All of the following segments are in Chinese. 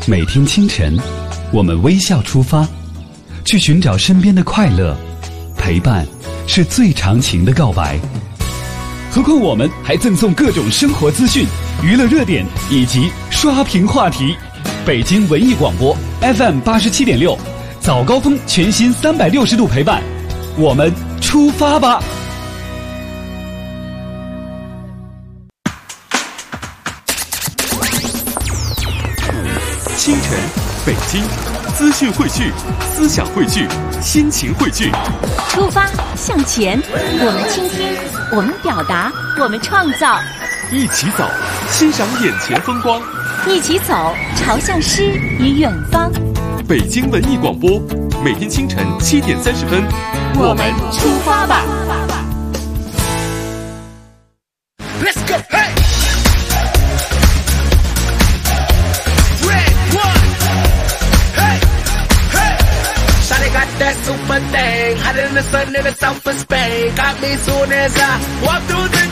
每天清晨，我们微笑出发，去寻找身边的快乐。陪伴是最长情的告白。何况我们还赠送各种生活资讯、娱乐热点以及刷屏话题。北京文艺广播 FM87.6，早高峰全新360度陪伴，我们出发吧！ 清晨，北京，资讯汇聚，思想汇聚，心情汇聚。 出发向前，我们倾听，我们表达，我们创造。 一起走，欣赏眼前风光。 一起走，朝向诗与远方。 北京文艺广播，每天清晨7点30分， 我们出发吧。 Let's go, hey! That super thing, hotter than the sun in the south of Spain. Got me soon as I walk through the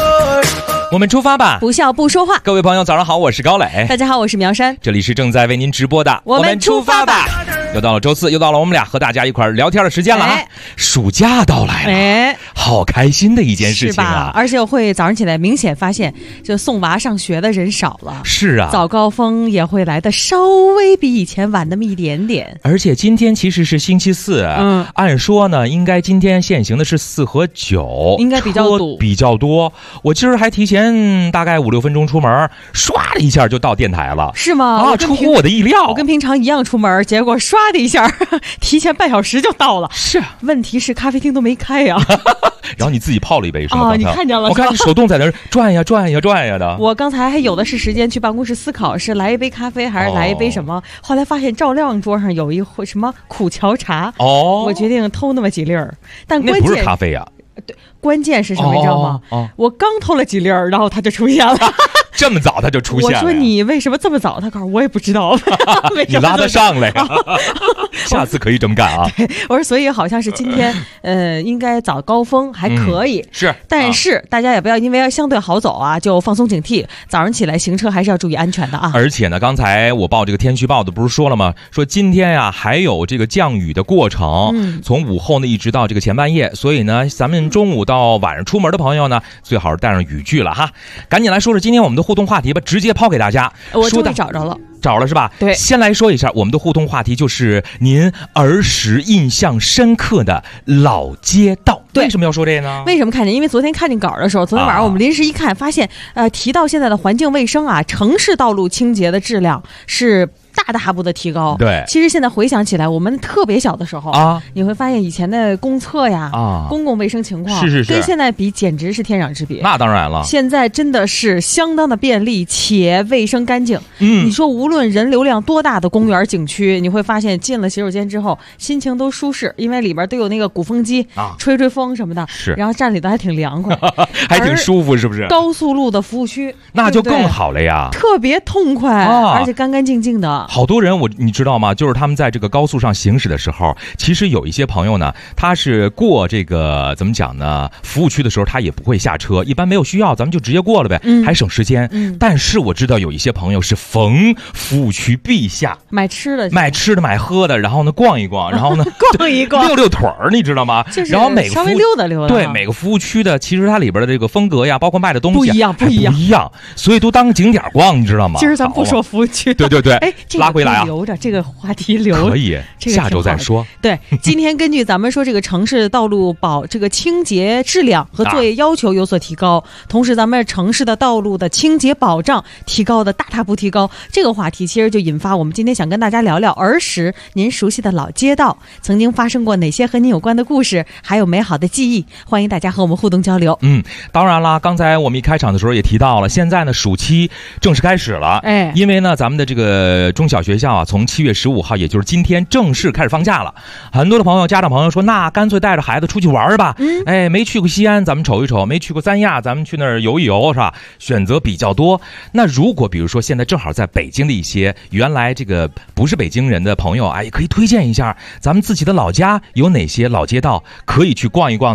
door. 我们出发吧， 不笑不说话。 各位朋友早上好，我是高磊。 大家好，我是苗山。 这里是正在为您直播的我们出发吧。 又到了周四，又到了我们俩和大家一块聊天的时间了啊！暑假到来了，好开心的一件事情啊！ 是吧？而且我会早上起来明显发现，就送娃上学的人少了。 是啊， 早高峰也会来的稍微比以前晚那么一点点。 而且今天其实是星期四，按说呢，应该今天限行的是4和9， 应该比较多。 我今儿还提前大概5-6分钟出门，唰的一下就到电台了。 是吗？ 啊，出乎我的意料。 我跟平常一样出门，结果唰的一下提前半小时就到了。 是， 问题是咖啡厅都没开呀。 然后你自己泡了一杯是吗？ 哦，你看见了？ 我看你手动在那儿转呀转呀转呀的。 我刚才还有的是时间去办公室思考，是来一杯咖啡还是来一杯什么？后来发现赵亮桌上有一壶什么苦荞茶，我决定偷那么几粒儿。但关键那不是咖啡呀。 对，关键是什么你知道吗？我刚偷了几粒儿，然后它就出现了。 这么早他就出现了。 我说你为什么这么早？他告诉我也不知道。 你拉他上来呀！下次可以这么干啊！ 对，我说所以好像是今天，应该早高峰还可以， 是， 但是大家也不要因为相对好走啊，就放松警惕。早上起来行车还是要注意安全的啊！ 而且呢，刚才我报这个天气报的不是说了吗？说今天呀还有这个降雨的过程，从午后呢一直到这个前半夜，所以呢，咱们中午到晚上出门的朋友呢，最好是带上雨具了哈。赶紧来说说今天我们的互动话题吧，直接抛给大家。 我终于找着了。 找了是吧？ 对， 先来说一下我们的互动话题，就是您儿时印象深刻的老街道。为什么要说这个呢？ 为什么看见？因为昨天看见稿的时候，昨天晚上我们临时一看，发现提到现在的环境卫生啊，城市道路清洁的质量是大步的提高。 对， 其实现在回想起来，我们特别小的时候啊，你会发现以前的公厕呀，公共卫生情况是跟现在比简直是天壤之别。 那当然了， 现在真的是相当的便利且卫生干净。你说无论人流量多大的公园景区，你会发现进了洗手间之后心情都舒适，因为里边都有那个鼓风机吹风什么的， 是， 然后站里头还挺凉快还挺舒服，是不是？ 高速路的服务区那就更好了呀， 特别痛快，而且干干净净的。 好多人你知道吗？就是他们在这个高速上行驶的时候，其实有一些朋友呢，他是过这个怎么讲呢？服务区的时候他也不会下车，一般没有需要咱们就直接过了呗，还省时间。但是我知道有一些朋友是逢服务区必下， 买吃的买喝的，然后呢逛一逛，然后呢逛一逛， 溜腿儿，你知道吗？ 就是然后每个稍微溜达溜达。 对，每个服务区的其实它里边的这个风格呀，包括卖的东西不一样， 所以都当景点逛，你知道吗？ 今儿咱不说服务区， 对，拉回来啊， 留着这个话题留着， 可以，下周再说。 对，今天根据咱们说这个城市道路这个清洁质量和作业要求有所提高，同时咱们城市的道路的清洁保障提高的大步提高，这个话题其实就引发我们今天想跟大家聊聊儿时您熟悉的老街道曾经发生过哪些和您有关的故事，还有美好的记忆，欢迎大家和我们互动交流。 当然啦，刚才我们一开场的时候也提到了，现在呢暑期正式开始了，因为呢咱们的这个中小学校啊，从7月15号，也就是今天正式开始放假了。很多的家长朋友说，那干脆带着孩子出去玩吧。没去过西安咱们瞅一瞅，没去过三亚咱们去那儿游一游，是吧？选择比较多。那如果比如说现在正好在北京的一些原来这个不是北京人的朋友，也可以推荐一下咱们自己的老家有哪些老街道可以去逛一逛的。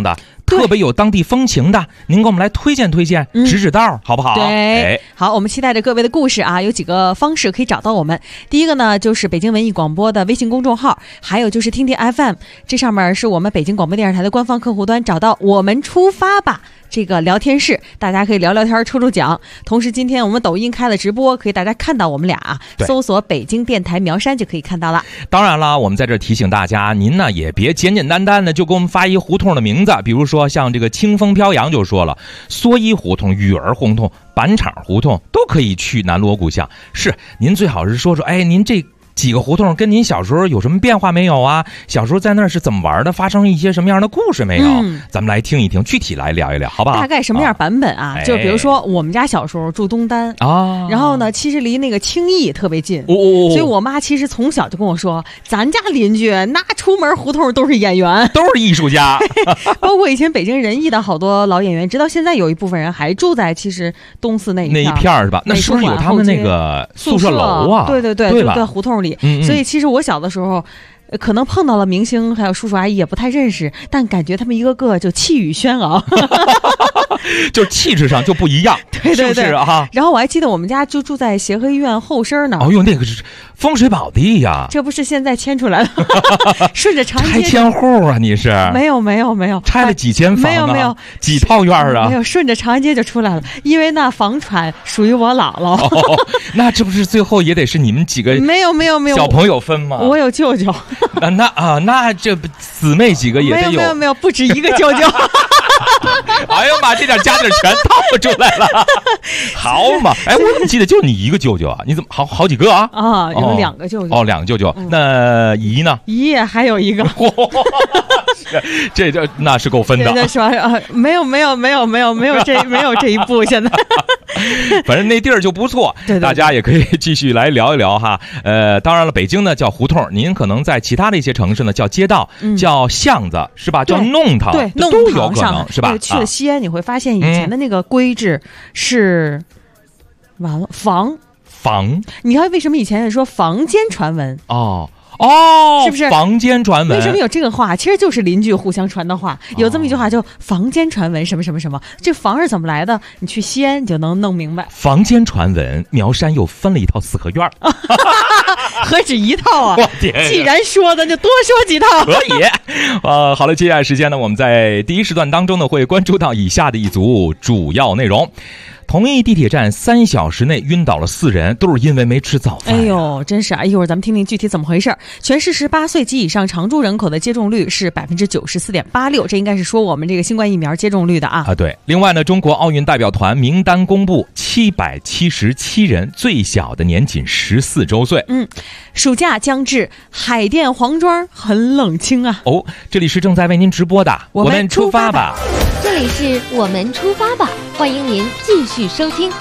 特别有当地风情的，您给我们来推荐推荐，指指道，好不好？ 对，好，我们期待着各位的故事啊，有几个方式可以找到我们。第一个呢，就是北京文艺广播的微信公众号，还有就是听听 FM， 这上面是我们北京广播电视台的官方客户端，找到我们出发吧这个聊天室，大家可以聊聊天抽抽奖。同时今天我们抖音开了直播，可以大家看到我们俩啊，搜索北京电台苗山就可以看到了。 当然了，我们在这提醒大家，您呢也别简简单单的就给我们发一胡同的名字，比如说像这个清风飘扬就说了，蓑衣胡同、育儿胡同、板厂胡同都可以去南锣鼓巷。是，您最好是说说，哎，您这几个胡同跟您小时候有什么变化没有啊？小时候在那儿是怎么玩的？发生一些什么样的故事没有？咱们来听一听，具体来聊一聊，好不好？ 大概什么样版本啊？就比如说我们家小时候住东单啊，然后呢，其实离那个清艺特别近，所以我妈其实从小就跟我说，咱家邻居那出门胡同都是演员， 都是艺术家， 包括以前北京人艺的好多老演员，直到现在有一部分人还住在其实东四那一片是吧？那是不是有他们那个宿舍楼啊？ 对，就在胡同里。所以其实我小的时候可能碰到了明星还有叔叔阿姨也不太认识，但感觉他们一个个就气宇轩昂就气质上就不一样。 对是不是啊？ 然后我还记得我们家就住在协和医院后身呢。 哦哟，那个是风水宝地呀， 这不是现在迁出来了顺着长街拆迁户啊？你是没有拆了几间房啊？ 没有几套院啊？ 没有，顺着长安街就出来了，因为那房产属于我姥姥那这不是最后也得是你们几个没有小朋友分吗？ 我有舅舅那这姊妹几个也得有没有不止一个舅舅哎呦妈，这点家底全套出来了好嘛，哎，我怎么记得就你一个舅舅啊？你怎么好几个啊？ 有两个舅舅。 两个舅舅。那姨呢？ 姨也还有一个这那是够分的。 是吧？没有这一步现在反正那地儿就不错，对，大家也可以继续来聊一聊哈。当然了，北京呢叫胡同，您可能在其他的一些城市呢叫街道，叫巷子，是吧？叫弄堂， 对， 都有可能，是吧？ 去了西安，你会发现以前的那个规制是完了房，你看为什么以前说房间传闻是不是房间传闻？ 为什么有这个话？其实就是邻居互相传的话。有这么一句话叫房间传闻什么什么什么，这房是怎么来的？你去西安你就能弄明白。 房间传闻，苗山又分了一套四合院何止一套啊！既然说的就多说几套。 可以。好了，接下来时间呢，我们在第一时段当中呢会关注到以下的一组主要内容。同一地铁站3小时内晕倒了4人，都是因为没吃早饭。 哎呦，真是啊！一会儿咱们听听具体怎么回事。全市18岁及以上常住人口的接种率是94.86%，这应该是说我们这个新冠疫苗接种率的啊。 对。另外呢，中国奥运代表团名单公布，777人，最小的年仅14周岁。 暑假将至，海淀黄庄很冷清啊。 这里是正在为您直播的， 我们出发吧。 这里是我们出发吧，欢迎您继续收听。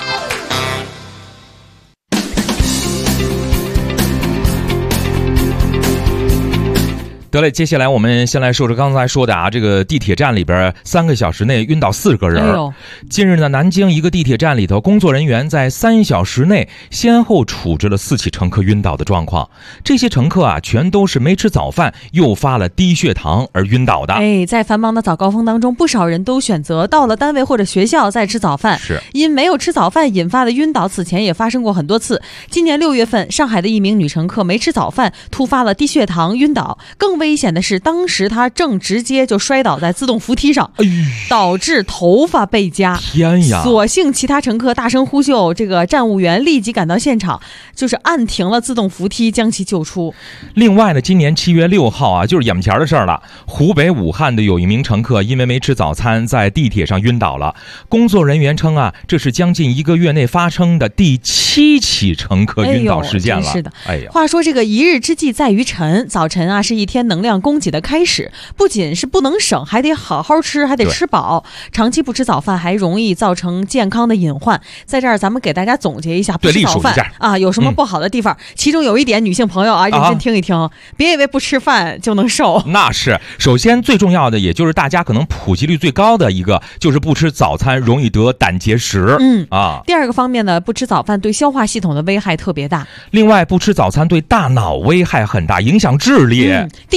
得嘞，接下来我们先来说说刚才说的啊，这个地铁站里边3个小时内晕倒4个人。近日呢，南京一个地铁站里头，工作人员在3小时内先后处置了4起乘客晕倒的状况。这些乘客啊，全都是没吃早饭，诱发了低血糖而晕倒的。 在繁忙的早高峰当中，不少人都选择到了单位或者学校再吃早饭。 是因没有吃早饭引发的晕倒，此前也发生过很多次。今年6月份，上海的一名女乘客没吃早饭，突发了低血糖晕倒。更危险的是，当时她正直接就摔倒在自动扶梯上，导致头发被夹。 天呀！ 所幸其他乘客大声呼救，这个站务员立即赶到现场，就是按停了自动扶梯，将其救出。 另外呢，今年7月6号啊，就是眼前的事儿了。湖北武汉的有一名乘客因为没吃早餐，在地铁上晕倒了。工作人员称啊，这是将近1个月内发生的第7起乘客晕倒事件了。 是的，话说这个一日之计在于晨，早晨啊是一天能量供给的开始，不仅是不能省，还得好好吃，还得吃饱。长期不吃早饭还容易造成健康的隐患。在这儿咱们给大家总结一下不吃早饭啊有什么不好的地方。其中有一点，女性朋友啊认真听一听，别以为不吃饭就能瘦。 那是首先最重要的，也就是大家可能普及率最高的一个，就是不吃早餐容易得胆结石。第二个方面呢，不吃早饭对消化系统的危害特别大。另外，不吃早餐对大脑危害很大，影响智力。 第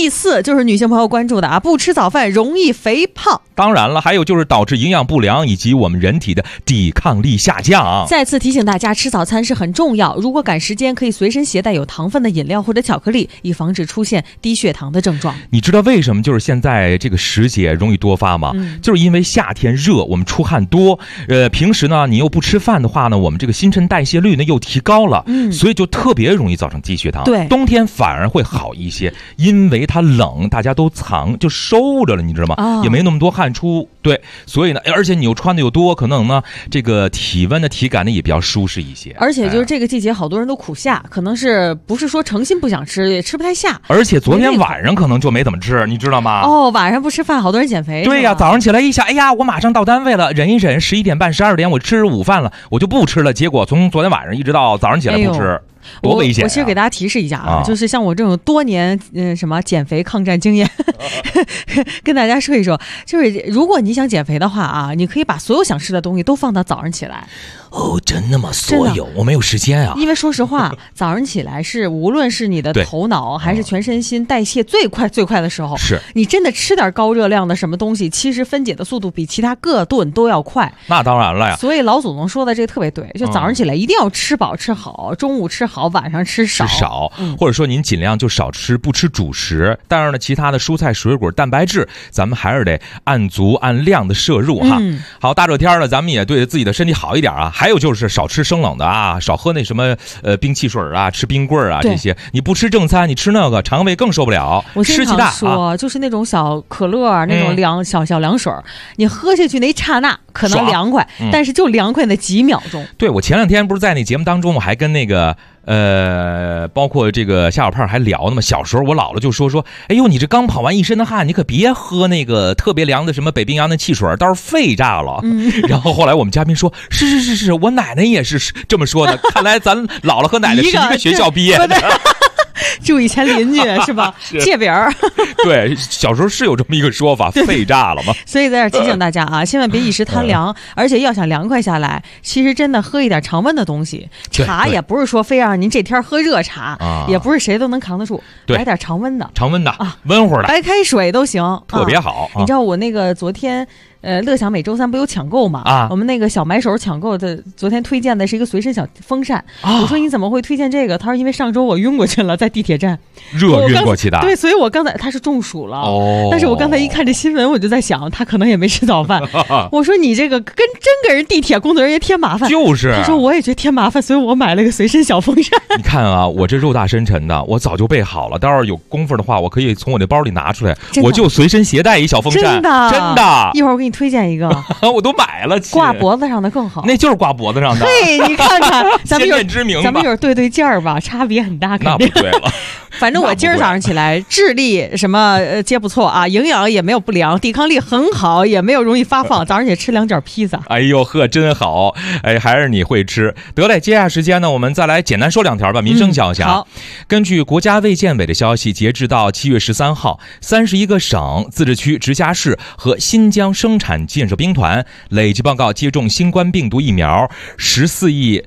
第4就是女性朋友关注的啊，不吃早饭容易肥胖。 当然了，还有就是导致营养不良以及我们人体的抵抗力下降。 再次提醒大家，吃早餐是很重要，如果赶时间可以随身携带有糖分的饮料或者巧克力，以防止出现低血糖的症状。 你知道为什么就是现在这个时节容易多发吗？就是因为夏天热，我们出汗多，平时呢你又不吃饭的话呢，我们这个新陈代谢率呢又提高了，所以就特别容易造成低血糖。 对， 冬天反而会好一些，因为它冷，大家都藏就收着了，你知道吗？也没那么多汗出。对，所以呢，而且你又穿的又多，可能呢这个体温的体感呢也比较舒适一些。 而且就是这个季节好多人都苦夏，可能是不是说诚心不想吃，也吃不太下。 而且昨天晚上可能就没怎么吃，你知道吗？ 晚上不吃饭，好多人减肥。 对呀，早上起来一想，哎呀，我马上到单位了，忍一忍，11点半、12点我吃午饭了，我就不吃了。结果从昨天晚上一直到早上起来不吃。多危险！ 我其实给大家提示一下啊，就是像我这种多年减肥抗战经验，跟大家说一说，就是如果你想减肥的话啊，你可以把所有想吃的东西都放到早上起来。 真的吗？所有？我没有时间啊。 因为说实话，早上起来是无论是你的头脑还是全身心代谢最快的时候。 是你真的吃点高热量的什么东西，其实分解的速度比其他各顿都要快。 那当然了呀。 所以老祖宗说的这个特别对，就早上起来一定要吃饱吃好，中午吃好，晚上吃少， 或者说您尽量就少吃，不吃主食。当然了，其他的蔬菜水果蛋白质咱们还是得按足按量的摄入哈。好，大热天了，咱们也对自己的身体好一点啊。还有就是少吃生冷的啊，少喝那什么冰汽水啊，吃冰棍啊这些。你不吃正餐，你吃那个肠胃更受不了。 我经常说，就是那种小可乐那种小凉水，你喝下去那一刹那可能凉快，但是就凉快那几秒钟。 对，我前2天不是在那节目当中，我还跟那个包括这个夏小胖还聊呢嘛。小时候我姥姥就说，哎呦，你这刚跑完一身的汗，你可别喝那个特别凉的什么北冰洋的汽水，到时候肺炸了。然后后来我们嘉宾说，是，我奶奶也是这么说的。看来咱姥姥和奶奶是一个学校毕业的。 住以前邻居是吧？借饼儿。 对，小时候是有这么一个说法，肺炸了嘛。 所以在这提醒大家啊，千万别一时贪凉，而且要想凉快下来，其实真的喝一点常温的东西。茶也不是说非让您这天喝热茶，也不是谁都能扛得住，来点常温的啊，温乎的， 白开水都行， 特别好。 你知道我那个昨天。乐享每周3不有抢购嘛？我们那个小买手抢购的，昨天推荐的是一个随身小风扇。我说你怎么会推荐这个？他说因为上周我晕过去了，在地铁站热晕过去的。 对，所以我刚才他是中暑了。但是我刚才一看这新闻，我就在想，他可能也没吃早饭。我说你这个真给人地铁工作人员添麻烦。 就是。 他说我也觉得添麻烦，所以我买了个随身小风扇。 你看啊，我这肉大深沉的，我早就备好了。待会儿有功夫的话，我可以从我那包里拿出来，我就随身携带一小风扇。 真的。一会儿我给你推荐一个。 我都买了， 挂脖子上的更好。 那就是挂脖子上的。 嘿，你看看，咱们有对劲儿吧，差别很大。 那不对了。 反正我今儿早上起来，智力什么皆不错啊，营养也没有不良，抵抗力很好，也没有容易发胖。早上也吃2卷披萨。 哎呦呵，真好！哎，还是你会吃。得嘞，接下来时间呢，我们再来简单说2条吧，民生消息。 好， 根据国家卫健委的消息，截至到7月13号，31个省、自治区、直辖市和新疆生产建设兵团累计报告接种新冠病毒疫苗14亿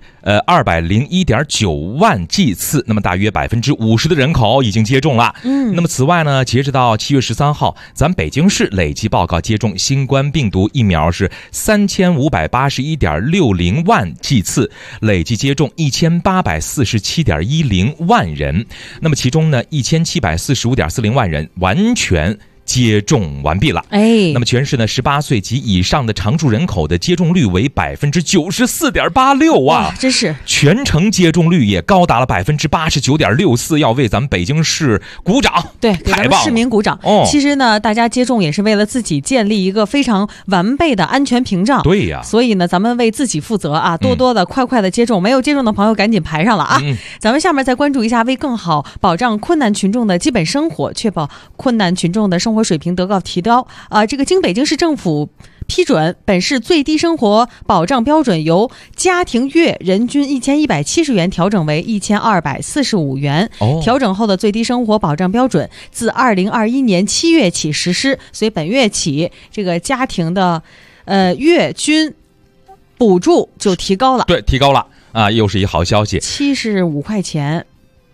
201.9万剂次，那么大约50%的人口已经接种了。那么此外呢，截止到7月13号，咱北京市累计报告接种新冠病毒疫苗是3581.60万剂次，累计接种1847.10万人。那么其中呢，1745.40万人完全接种完毕了。那么全市呢18岁及以上的常住人口的接种率为94.86%啊， 真是全程接种率也高达了89.64%，要为咱们北京市鼓掌。 对，给咱们市民鼓掌。其实呢，大家接种也是为了自己建立一个非常完备的安全屏障。 对呀， 所以呢，咱们为自己负责啊，多多的快的接种。没有接种的朋友赶紧排上了啊。咱们下面再关注一下，为更好保障困难群众的基本生活，确保困难群众的生活水平得到提高这个经北京市政府批准，本市最低生活保障标准由家庭月人均1170元调整为1245元。调整后的最低生活保障标准自2021年7月起实施，所以本月起这个家庭的月均补助就提高了。 对，提高了啊，又是一好消息。 75块钱。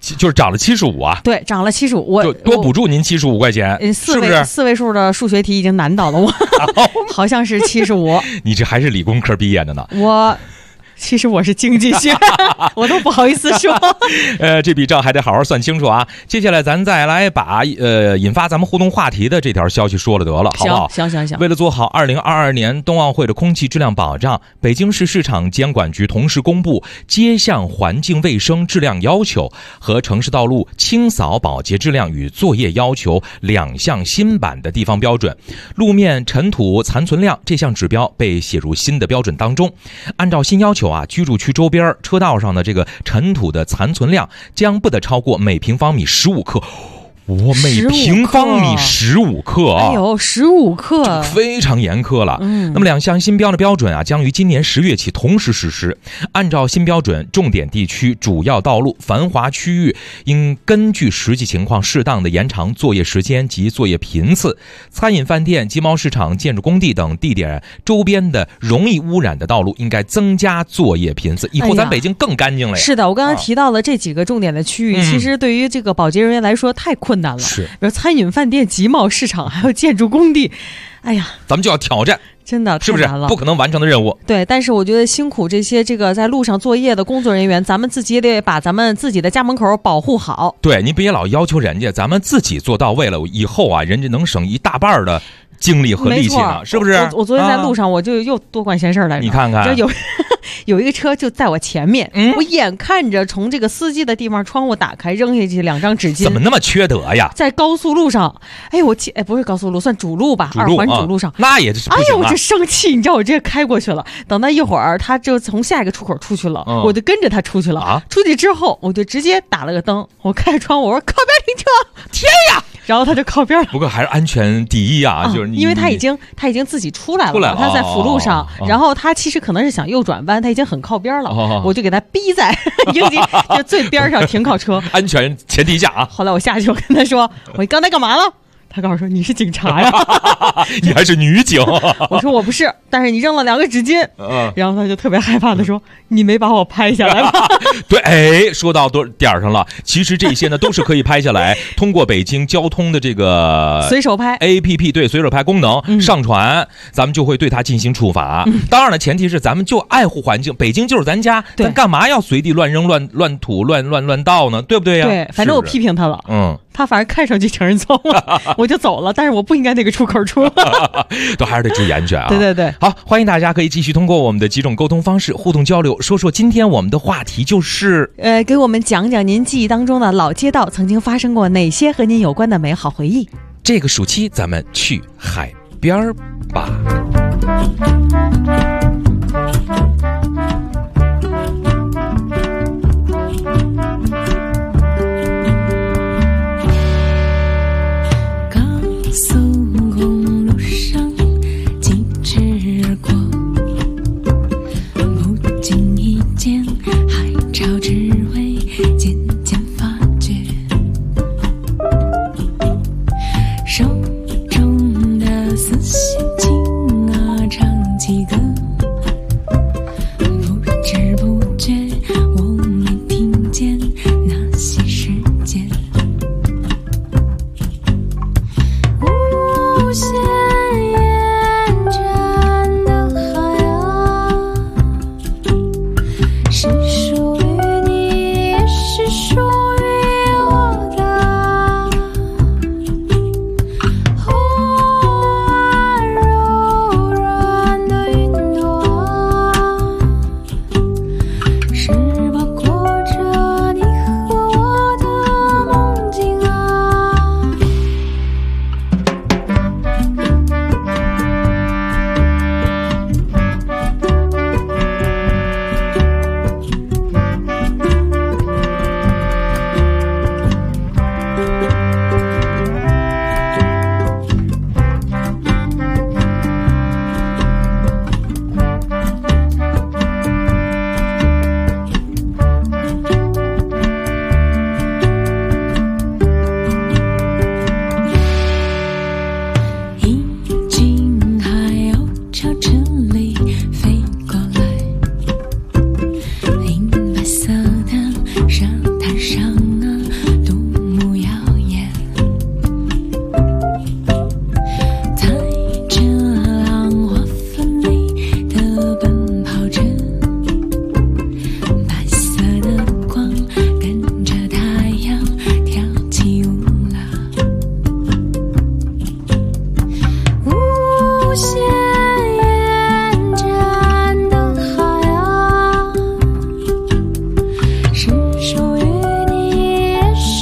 就是涨了75啊？ 对，涨了75，我就多补助您75块钱，是不是 ？4位数的数学题已经难倒了我，好像是75。 你这还是理工科毕业的呢？ 其实我是经济学，我都不好意思说。 这笔账还得好好算清楚啊。接下来咱再来把引发咱们互动话题的这条消息说了得了，好不好？ 行。 为了做好2022年冬奥会的空气质量保障，北京市市场监管局同时公布街巷环境卫生质量要求和城市道路清扫保洁质量与作业要求2项新版的地方标准，路面尘土残存量这项指标被写入新的标准当中。按照新要求居住区周边车道上的这个尘土的残存量将不得超过每平方米15克。每平方米15克啊！ 哎呦，15克， 非常严苛了。那么2项新标的标准将于今年10月起同时实施。按照新标准，重点地区、主要道路、繁华区域应根据实际情况适当的延长作业时间及作业频次。餐饮饭店、集贸市场、建筑工地等地点周边的容易污染的道路应该增加作业频次。以后咱北京更干净了呀。 是的，我刚才提到了这几个重点的区域，其实对于这个保洁人员来说太困难了。 是， 比如餐饮饭店、集贸市场，还有建筑工地，哎呀， 咱们就要挑战， 真的是不是不可能完成的任务？ 对，但是我觉得辛苦这些在路上作业的工作人员，咱们自己也得把咱们自己的家门口保护好。 对，你别老要求人家，咱们自己做到位了，以后人家能省一大半的精力和力气呢，是不是？ 我昨天在路上，我就又多管闲事来着。 你看看， 有一个车就在我前面，我眼看着从这个司机的地方窗户打开，扔下去2张纸巾。 怎么那么缺德呀？ 在高速路上，不是高速路，算主路吧，2环主路上， 那也是不行啊。 我这生气，你知道我直接开过去了。等到一会儿，他就从下一个出口出去了，我就跟着他出去了。出去之后，我就直接打了个灯，我开着窗户，我说靠边停车。天呀！然后他就靠边了。 不过还是安全第一啊，就是因为他已经自己出来了，他在辅路上，然后他其实可能是想右转弯，他已经很靠边了，我就给他逼在就最边上停靠车， 安全前提下啊。 后来我下去，我跟他说：“我刚才干嘛了？”他告诉我说：“你是警察呀。” 你还是女警？ 我说：“我不是，但是你扔了2个纸巾。”然后他就特别害怕的说：“你没把我拍下来吧？” 对，说到点上了。其实这些呢都是可以拍下来，通过北京交通的这个随手拍 APP 对随手拍功能上传，咱们就会对他进行处罚。当然了，前提是咱们就爱护环境，北京就是咱家，咱干嘛要随地乱扔乱土乱倒呢？对不对呀？ 对，反正我批评他了。他反正看上去承认错误了，我就走了，但是我不应该那个出口出。 都还是得注意安全啊。 对。 好，欢迎大家可以继续通过我们的几种沟通方式互动交流，说说今天我们的话题就是给我们讲讲您记忆当中的老街道曾经发生过哪些和您有关的美好回忆。 这个暑期咱们去海边吧。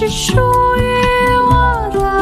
属于我的。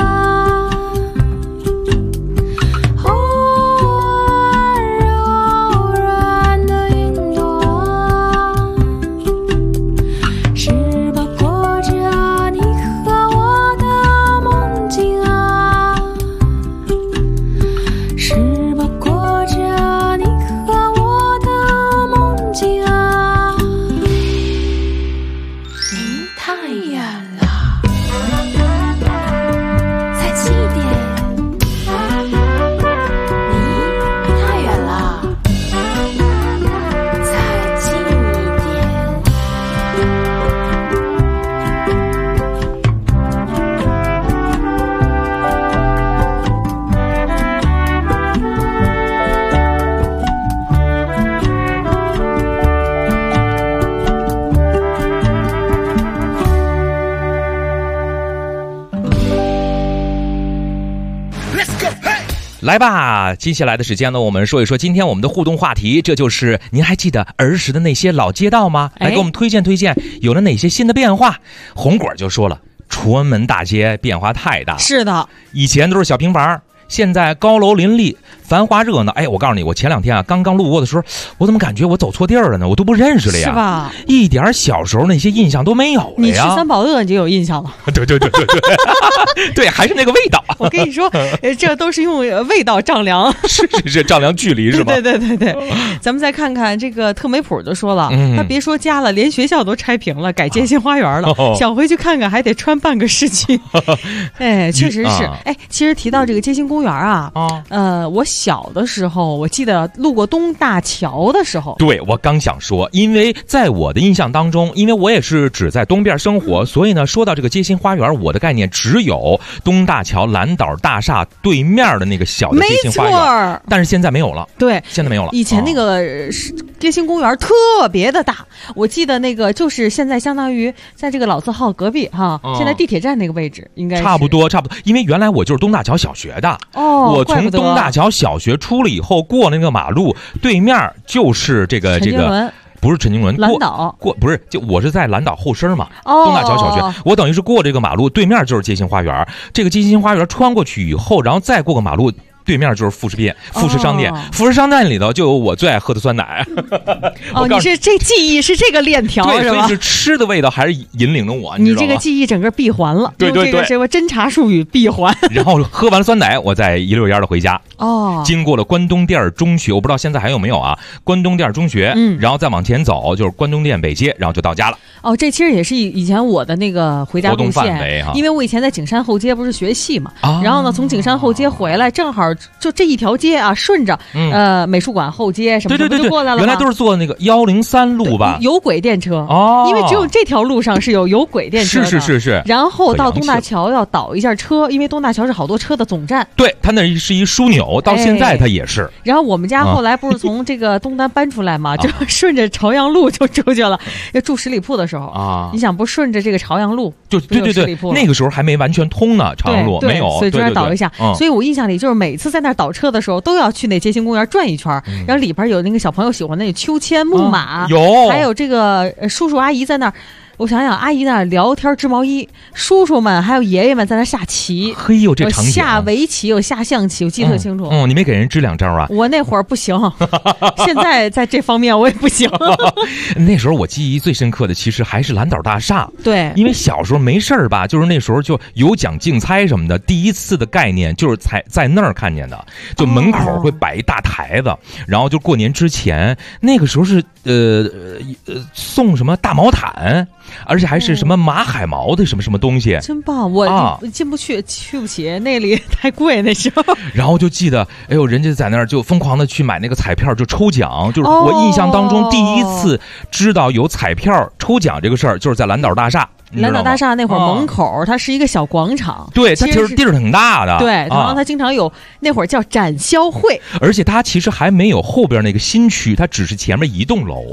来吧，接下来的时间呢，我们说一说今天我们的互动话题，这就是您还记得儿时的那些老街道吗？来给我们推荐推荐，有了哪些新的变化？红果就说了，崇文门大街变化太大了。 是的， 以前都是小平房，现在高楼林立，繁华热闹。哎，我告诉你，我前2天啊，刚刚路过的时候，我怎么感觉我走错地儿了呢？我都不认识了呀， 是吧？ 一点小时候那些印象都没有了呀。 你吃三宝鳄你就有印象了。 对，对，还是那个味道。 我跟你说，这都是用味道丈量， 是丈量距离是吧？ 对。咱们再看看这个特美普就说了，他别说家了，连学校都拆平了，改街心花园了，想回去看看还得穿半个市区。哎，确实是。哎，其实提到这个街心公园啊，我小的时候，我记得路过东大桥的时候， 对，我刚想说，因为在我的印象当中，因为我也是只在东边生活，所以呢，说到这个街心花园，我的概念只有东大桥蓝岛大厦对面的那个小的街心花园，但是现在没有了。对，现在没有了。 以前那个街心公园特别的大，我记得那个就是现在相当于在这个老字号隔壁哈，现在地铁站那个位置应该是差不多。因为原来我就是东大桥小学的，我从东大桥小学出了以后，过那个马路对面就是这个不是陈经纶， 蓝岛不是，就我是在蓝岛后身嘛，东大桥小学，我等于是过这个马路对面就是街心花园，这个街心花园穿过去以后，然后再过个马路。对面就是富士商店，富士商店里头就有我最爱喝的酸奶。 你是这记忆是这个链条对， 是吧？ 所以是吃的味道还是引领着我， 你这个记忆整个闭环了。 对， 用这个什么侦查术语闭环。 然后喝完了酸奶，我再一溜烟的回家。经过了关东店中学，我不知道现在还有没有啊？关东店中学，然后再往前走就是关东店北街，然后就到家了。 这其实也是以前我的那个回家路线，因为我以前在景山后街不是学戏嘛，然后呢从景山后街回来，正好就这一条街啊，顺着美术馆后街什么的就过来了。 原来都是坐那个103路吧， 有轨电车因为只有这条路上是有轨电车的。 是。 然后到东大桥要倒一下车，因为东大桥是好多车的总站。 对，它那是一枢纽，到现在它也是。 然后我们家后来不是从这个东单搬出来嘛，就顺着朝阳路就出去了。要住十里铺的时候你想不顺着这个朝阳路， 就对，那个时候还没完全通呢，朝阳路没有， 所以就那倒一下。所以我印象里就是每次在那倒车的时候，都要去那街心公园转一圈，然后里边有那个小朋友喜欢那秋千、木马，还有这个叔叔阿姨在那儿。我想想，阿姨那聊天织毛衣，叔叔们还有爷爷们在那下棋。 嘿呦，这场景！ 下围棋，有下象棋，我记得特清楚。 你没给人支2招啊？ 我那会儿不行，现在在这方面我也不行。 那时候我记忆最深刻的其实还是蓝岛大厦。 对， 因为小时候没事儿吧，就是那时候就有奖竞猜什么的，第一次的概念就是在那儿看见的，就门口会摆一大台子，然后就过年之前，那个时候是送什么大毛毯。而且还是什么马海毛的什么东西， 真棒！我进不去，去不起，那里太贵那时候。 然后就记得，哎呦，人家在那儿就疯狂的去买那个彩票，就抽奖。就是我印象当中第一次知道有彩票抽奖这个事儿，就是在蓝岛大厦。 蓝岛大厦那会儿门口，它是一个小广场， 对，它其实地儿挺大的， 对，然后它经常有那会儿叫展销会， 而且它其实还没有后边那个新区，它只是前面一栋楼。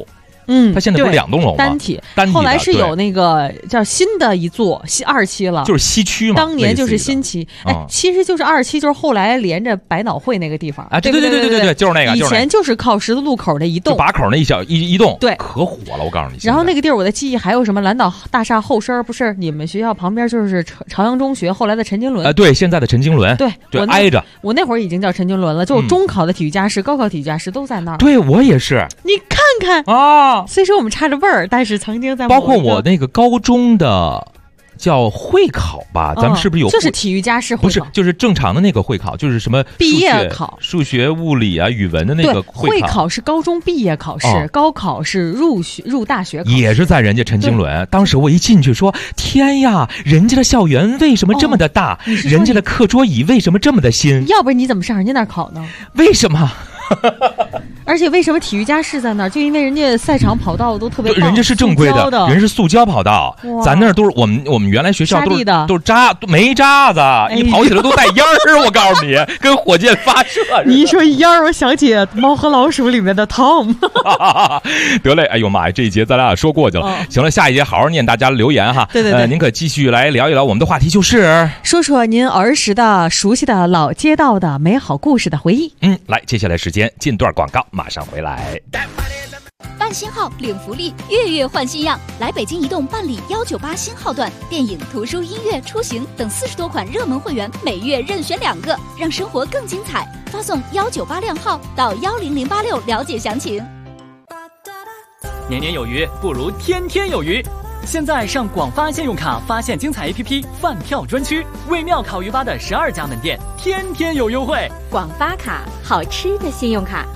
它现在不是2栋楼吗？ 单体后来是有那个叫新的一座2期了， 就是西区嘛， 当年就是新期，其实就是2期，就是后来连着百脑汇那个地方啊，对，就是那个， 以前就是靠十字路口那一栋， 就把口那一栋， 对， 可火了，我告诉你。 然后那个地儿我的记忆还有什么蓝岛大厦后身，不是你们学校旁边就是朝阳中学后来的陈经纶， 对，现在的陈经纶， 对， 挨着。 我那会儿已经叫陈经纶了，就中考的体育加试、高考体育加试都在那儿。 对，我也是。 你看看啊， 虽说我们差着辈儿，但是曾经在包括我那个高中的。叫会考吧，咱们是不是有？ 就是体育加试会考， 不是，就是正常的那个会考，就是什么毕业考、 数学、物理啊、语文的那个会考。 会考是高中毕业考试，高考是入大学考试， 也是在人家陈经纶。当时我一进去说：“天呀，人家的校园为什么这么的大？人家的课桌椅为什么这么的新？ 要不然你怎么上人家那儿考呢？ 为什么？” 而且为什么体育加试在那儿？就因为人家赛场跑道都特别棒， 人家是正规的，人是塑胶跑道，咱那儿都是我们原来学校都是渣，没渣子，你跑起来都带烟儿，我告诉你，跟火箭发射。 你一说烟儿，我想起《猫和老鼠》里面的 Tom。 得嘞，哎呦妈呀，这一节咱俩说过去了。行了，下一节好好念大家留言哈。 对， 您可继续来聊一聊我们的话题，就是说说您儿时的熟悉的老街道的美好故事的回忆。 来，接下来时间进段广告，马上回来。 办新号领福利，月月换新样，来北京移动办理198新号段，电影、图书、音乐、出行等40多款热门会员，每月任选2个，让生活更精彩。发送198靓号到10086了解详情。 年年有余，不如天天有余。现在上广发信用卡发现精彩 APP 饭票专区，为妙烤鱼吧的12家门店天天有优惠。 广发卡，好吃的信用卡。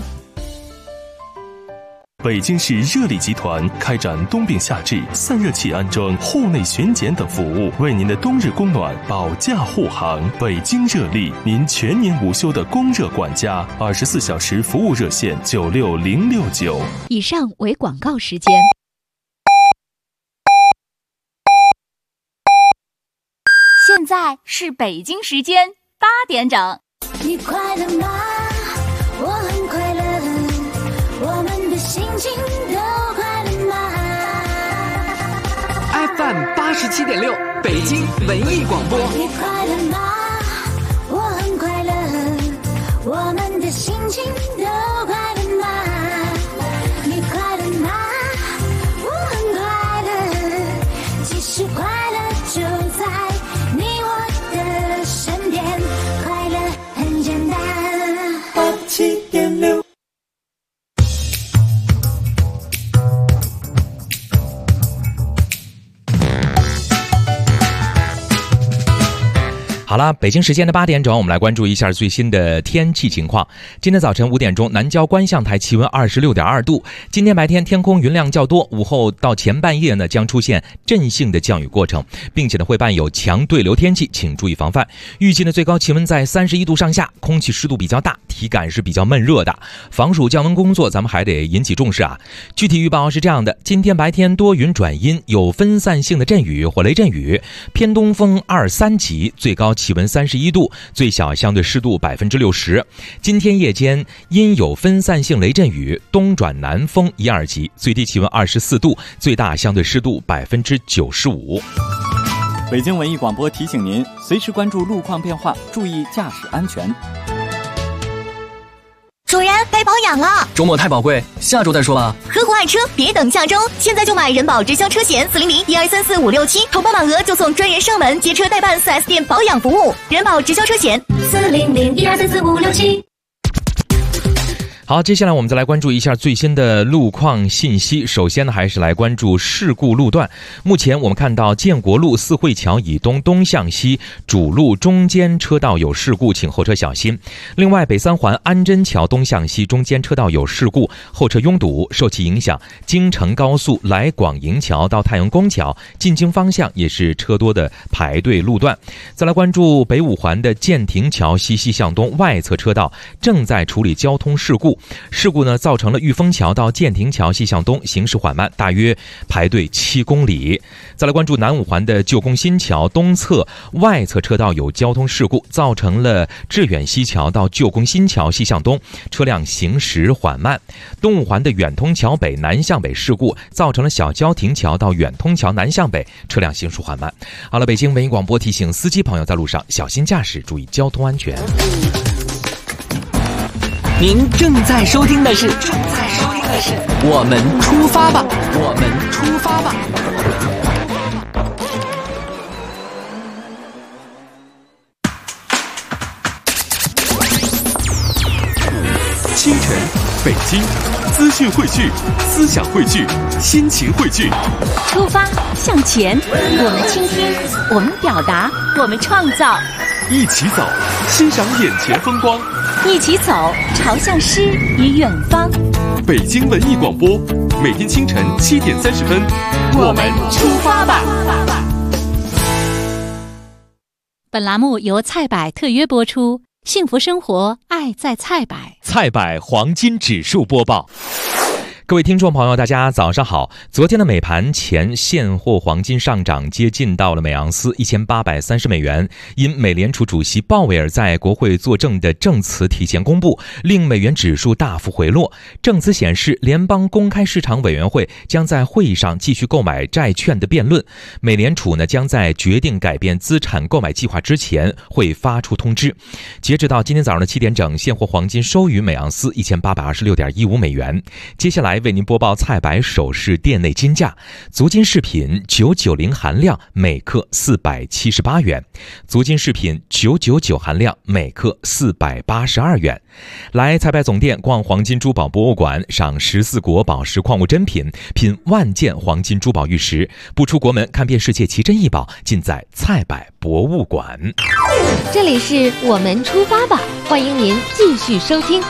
北京市热力集团开展冬病夏治、散热器安装、户内巡检等服务，为您的冬日供暖保驾护航。北京热力，您全年无休的供热管家，24小时服务热线96069。 以上为广告时间。现在是北京时间8点整。 你快乐吗？我很快乐。我们的心情都快乐吗 ？FM 87.6，北京文艺广播。 你快乐吗？我很快乐。我们的心情都快乐吗？你快乐吗？我很快乐。其实快乐就在你我的身边，快乐很简单。87.6。 好了，北京时间的8点整，我们来关注一下最新的天气情况。今天早晨5点钟，南郊观象台气温26.2度。今天白天天空云量较多，午后到前半夜呢将出现阵性的降雨过程，并且呢会伴有强对流天气，请注意防范。预计呢最高气温在31度上下，空气湿度比较大，体感是比较闷热的。防暑降温工作咱们还得引起重视啊。具体预报是这样的：今天白天多云转阴，有分散性的阵雨或雷阵雨，偏东风2、3级，最高气温31度，最小相对湿度60%。今天夜间阴有分散性雷阵雨，东转南风1、2级，最低气温24度，最大相对湿度95%。 北京文艺广播提醒您，随时关注路况变化，注意驾驶安全。 主人，该保养了。 周末太宝贵，下周再说吧。 合伙爱车，别等下周，现在就买人保直销车险400-1234-567，投保满额就送专人上门接车代办 4S 店保养服务。人保直销车险400-1234-567。 好，接下来我们再来关注一下最新的路况信息。首先呢，还是来关注事故路段。目前我们看到建国路四惠桥以东东向西主路中间车道有事故，请后车小心。另外，北三环安贞桥东向西中间车道有事故，后车拥堵。受其影响，京承高速来广营桥到太阳宫桥进京方向也是车多的排队路段。再来关注北五环的建亭桥西向东外侧车道正在处理交通事故， 事故呢造成了玉峰桥到建亭桥西向东行驶缓慢，大约排队7公里。再来关注南五环的旧宫新桥东侧外侧车道有交通事故，造成了致远西桥到旧宫新桥西向东车辆行驶缓慢。东五环的远通桥北南向北事故，造成了小交亭桥到远通桥南向北车辆行驶缓慢。好了，北京文艺广播提醒司机朋友在路上小心驾驶，注意交通安全。 您正在收听的是我们出发吧，我们出发吧。 清晨，北京，资讯汇聚，思想汇聚，心情汇聚。 出发向前，我们倾听，我们表达，我们创造。 一起走，欣赏眼前风光。 一起走，朝向诗与远方。 北京文艺广播，每天清晨7点30分， 我们出发吧。本栏目由菜百特约播出，幸福生活，爱在菜百。 菜百黄金指数播报。各位听众朋友，大家早上好。昨天的美盘前现货黄金上涨接近到了每盎司1830美元，因美联储主席鲍威尔在国会作证的证词提前公布，令美元指数大幅回落。证词显示，联邦公开市场委员会将在会议上继续购买债券的辩论。美联储呢将在决定改变资产购买计划之前会发出通知。截止到今天早上的7点整，现货黄金收于每盎司1826.15美元。接下来为您播报菜百首饰店内金价：足金饰品990含量每克478元，足金饰品999含量每克482元。来菜百总店逛黄金珠宝博物馆，赏14国宝石矿物珍品，品万件黄金珠宝玉石，不出国门看遍世界奇珍异宝，尽在菜百博物馆。 这里是我们出发吧，欢迎您继续收听。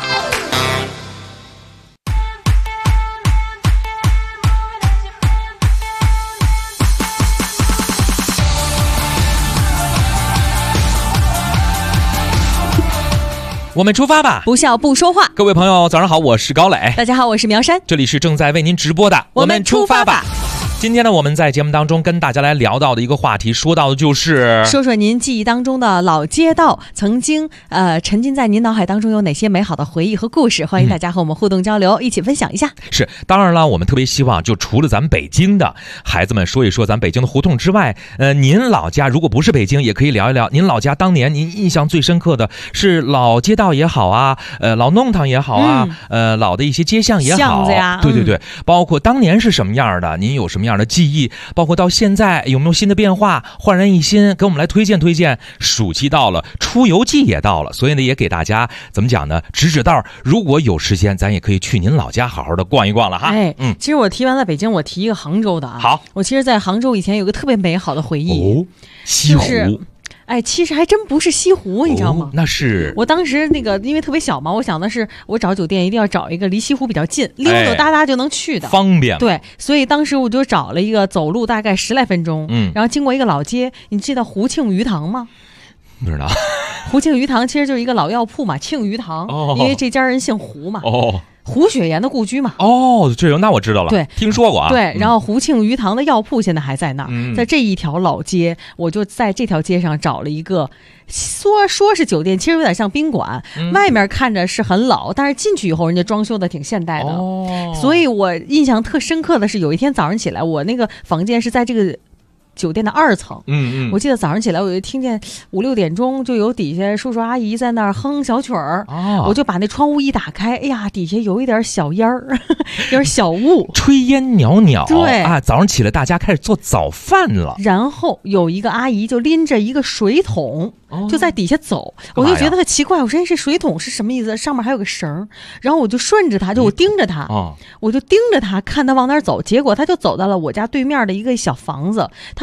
我们出发吧， 不笑不说话。 各位朋友早上好，我是高磊。 大家好，我是苗山。 这里是正在为您直播的我们出发吧。 今天呢，我们在节目当中跟大家来聊到的一个话题，说到的就是说说您记忆当中的老街道，曾经沉浸在您脑海当中有哪些美好的回忆和故事？欢迎大家和我们互动交流，一起分享一下。 是，当然了，我们特别希望就除了咱们北京的孩子们说一说咱北京的胡同之外，您老家如果不是北京，也可以聊一聊您老家当年您印象最深刻的是老街道也好啊，老弄堂也好啊，老的一些街巷也好， 巷子呀， 对对对，包括当年是什么样的，您有什么样的记忆，包括到现在有没有新的变化，焕然一新，给我们来推荐推荐。暑期到了，出游季也到了，所以呢也给大家怎么讲呢，指指道。如果有时间，咱也可以去您老家好好的逛一逛了哈。 其实我提完了北京，我提一个杭州的啊。 好， 我其实在杭州以前有个特别美好的回忆， 西湖。 其实还真不是西湖，你知道吗？ 那是我当时那个，因为特别小嘛，我想的是我找酒店一定要找一个离西湖比较近，溜溜达达就能去的， 方便。 对，所以当时我就找了一个走路大概10来分钟，然后经过一个老街。你知道胡庆余堂吗？ 不知道。 胡庆余堂其实就是一个老药铺嘛，庆余堂，因为这家人姓胡嘛。胡雪岩的故居嘛。 那我知道了。 对， 听说过啊。 对，然后胡庆余堂的药铺现在还在那儿，在这一条老街，我就在这条街上找了一个，说是酒店，其实有点像宾馆，外面看着是很老，但是进去以后人家装修的挺现代的。所以我印象特深刻的是，有一天早上起来，我那个房间是在这个酒店的2层，我记得早上起来我就听见5、6点钟就有底下叔叔阿姨在那儿哼小曲儿，我就把那窗户一打开，哎呀，底下有一点小烟儿，有点小雾， 炊烟袅袅。 对啊，早上起来大家开始做早饭了， 然后有一个阿姨就拎着一个水桶。就在底下走，我就觉得特奇怪，我说这水桶是什么意思？上面还有个绳，然后我就顺着它，我盯着它，我就盯着它，看它往哪儿走。结果它就走到了我家对面的一个小房子，它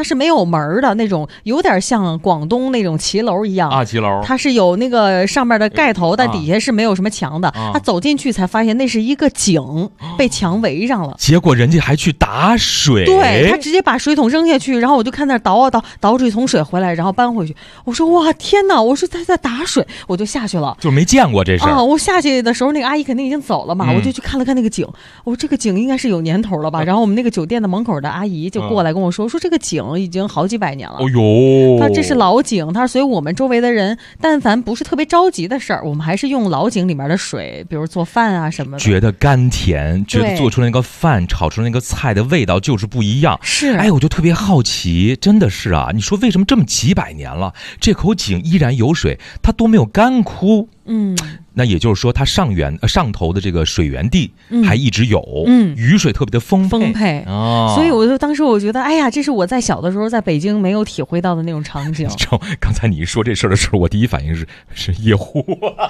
是没有门的那种，有点像广东那种骑楼一样啊，骑楼， 它是有那个上面的盖头，但底下是没有什么墙的。他走进去才发现那是一个井，被墙围上了。 结果人家还去打水， 对，他直接把水桶扔下去，然后我就看那倒啊倒，倒出一桶水回来，然后搬回去。我说哇天哪！我说他在打水，我就下去了， 就没见过这事啊！我下去的时候，那个阿姨肯定已经走了嘛，我就去看了看那个井。我说这个井应该是有年头了吧？然后我们那个酒店的门口的阿姨就过来跟我说，说这个井已经好几百年了。 哦呦， 他这是老井，他所以我们周围的人，但凡不是特别着急的事儿，我们还是用老井里面的水，比如做饭啊什么的。 觉得甘甜，觉得做出那个饭、炒出那个菜的味道就是不一样。 是， 哎，我就特别好奇，真的是啊！你说为什么这么几百年了，这口井依然有水，它都没有干枯？那也就是说，它上头的这个水源地还一直有，雨水特别的丰沛哦。所以我就当时我觉得，哎呀，这是我在小的时候在北京没有体会到的那种场景。 刚才你说这事儿的时候，我第一反应是夜壶，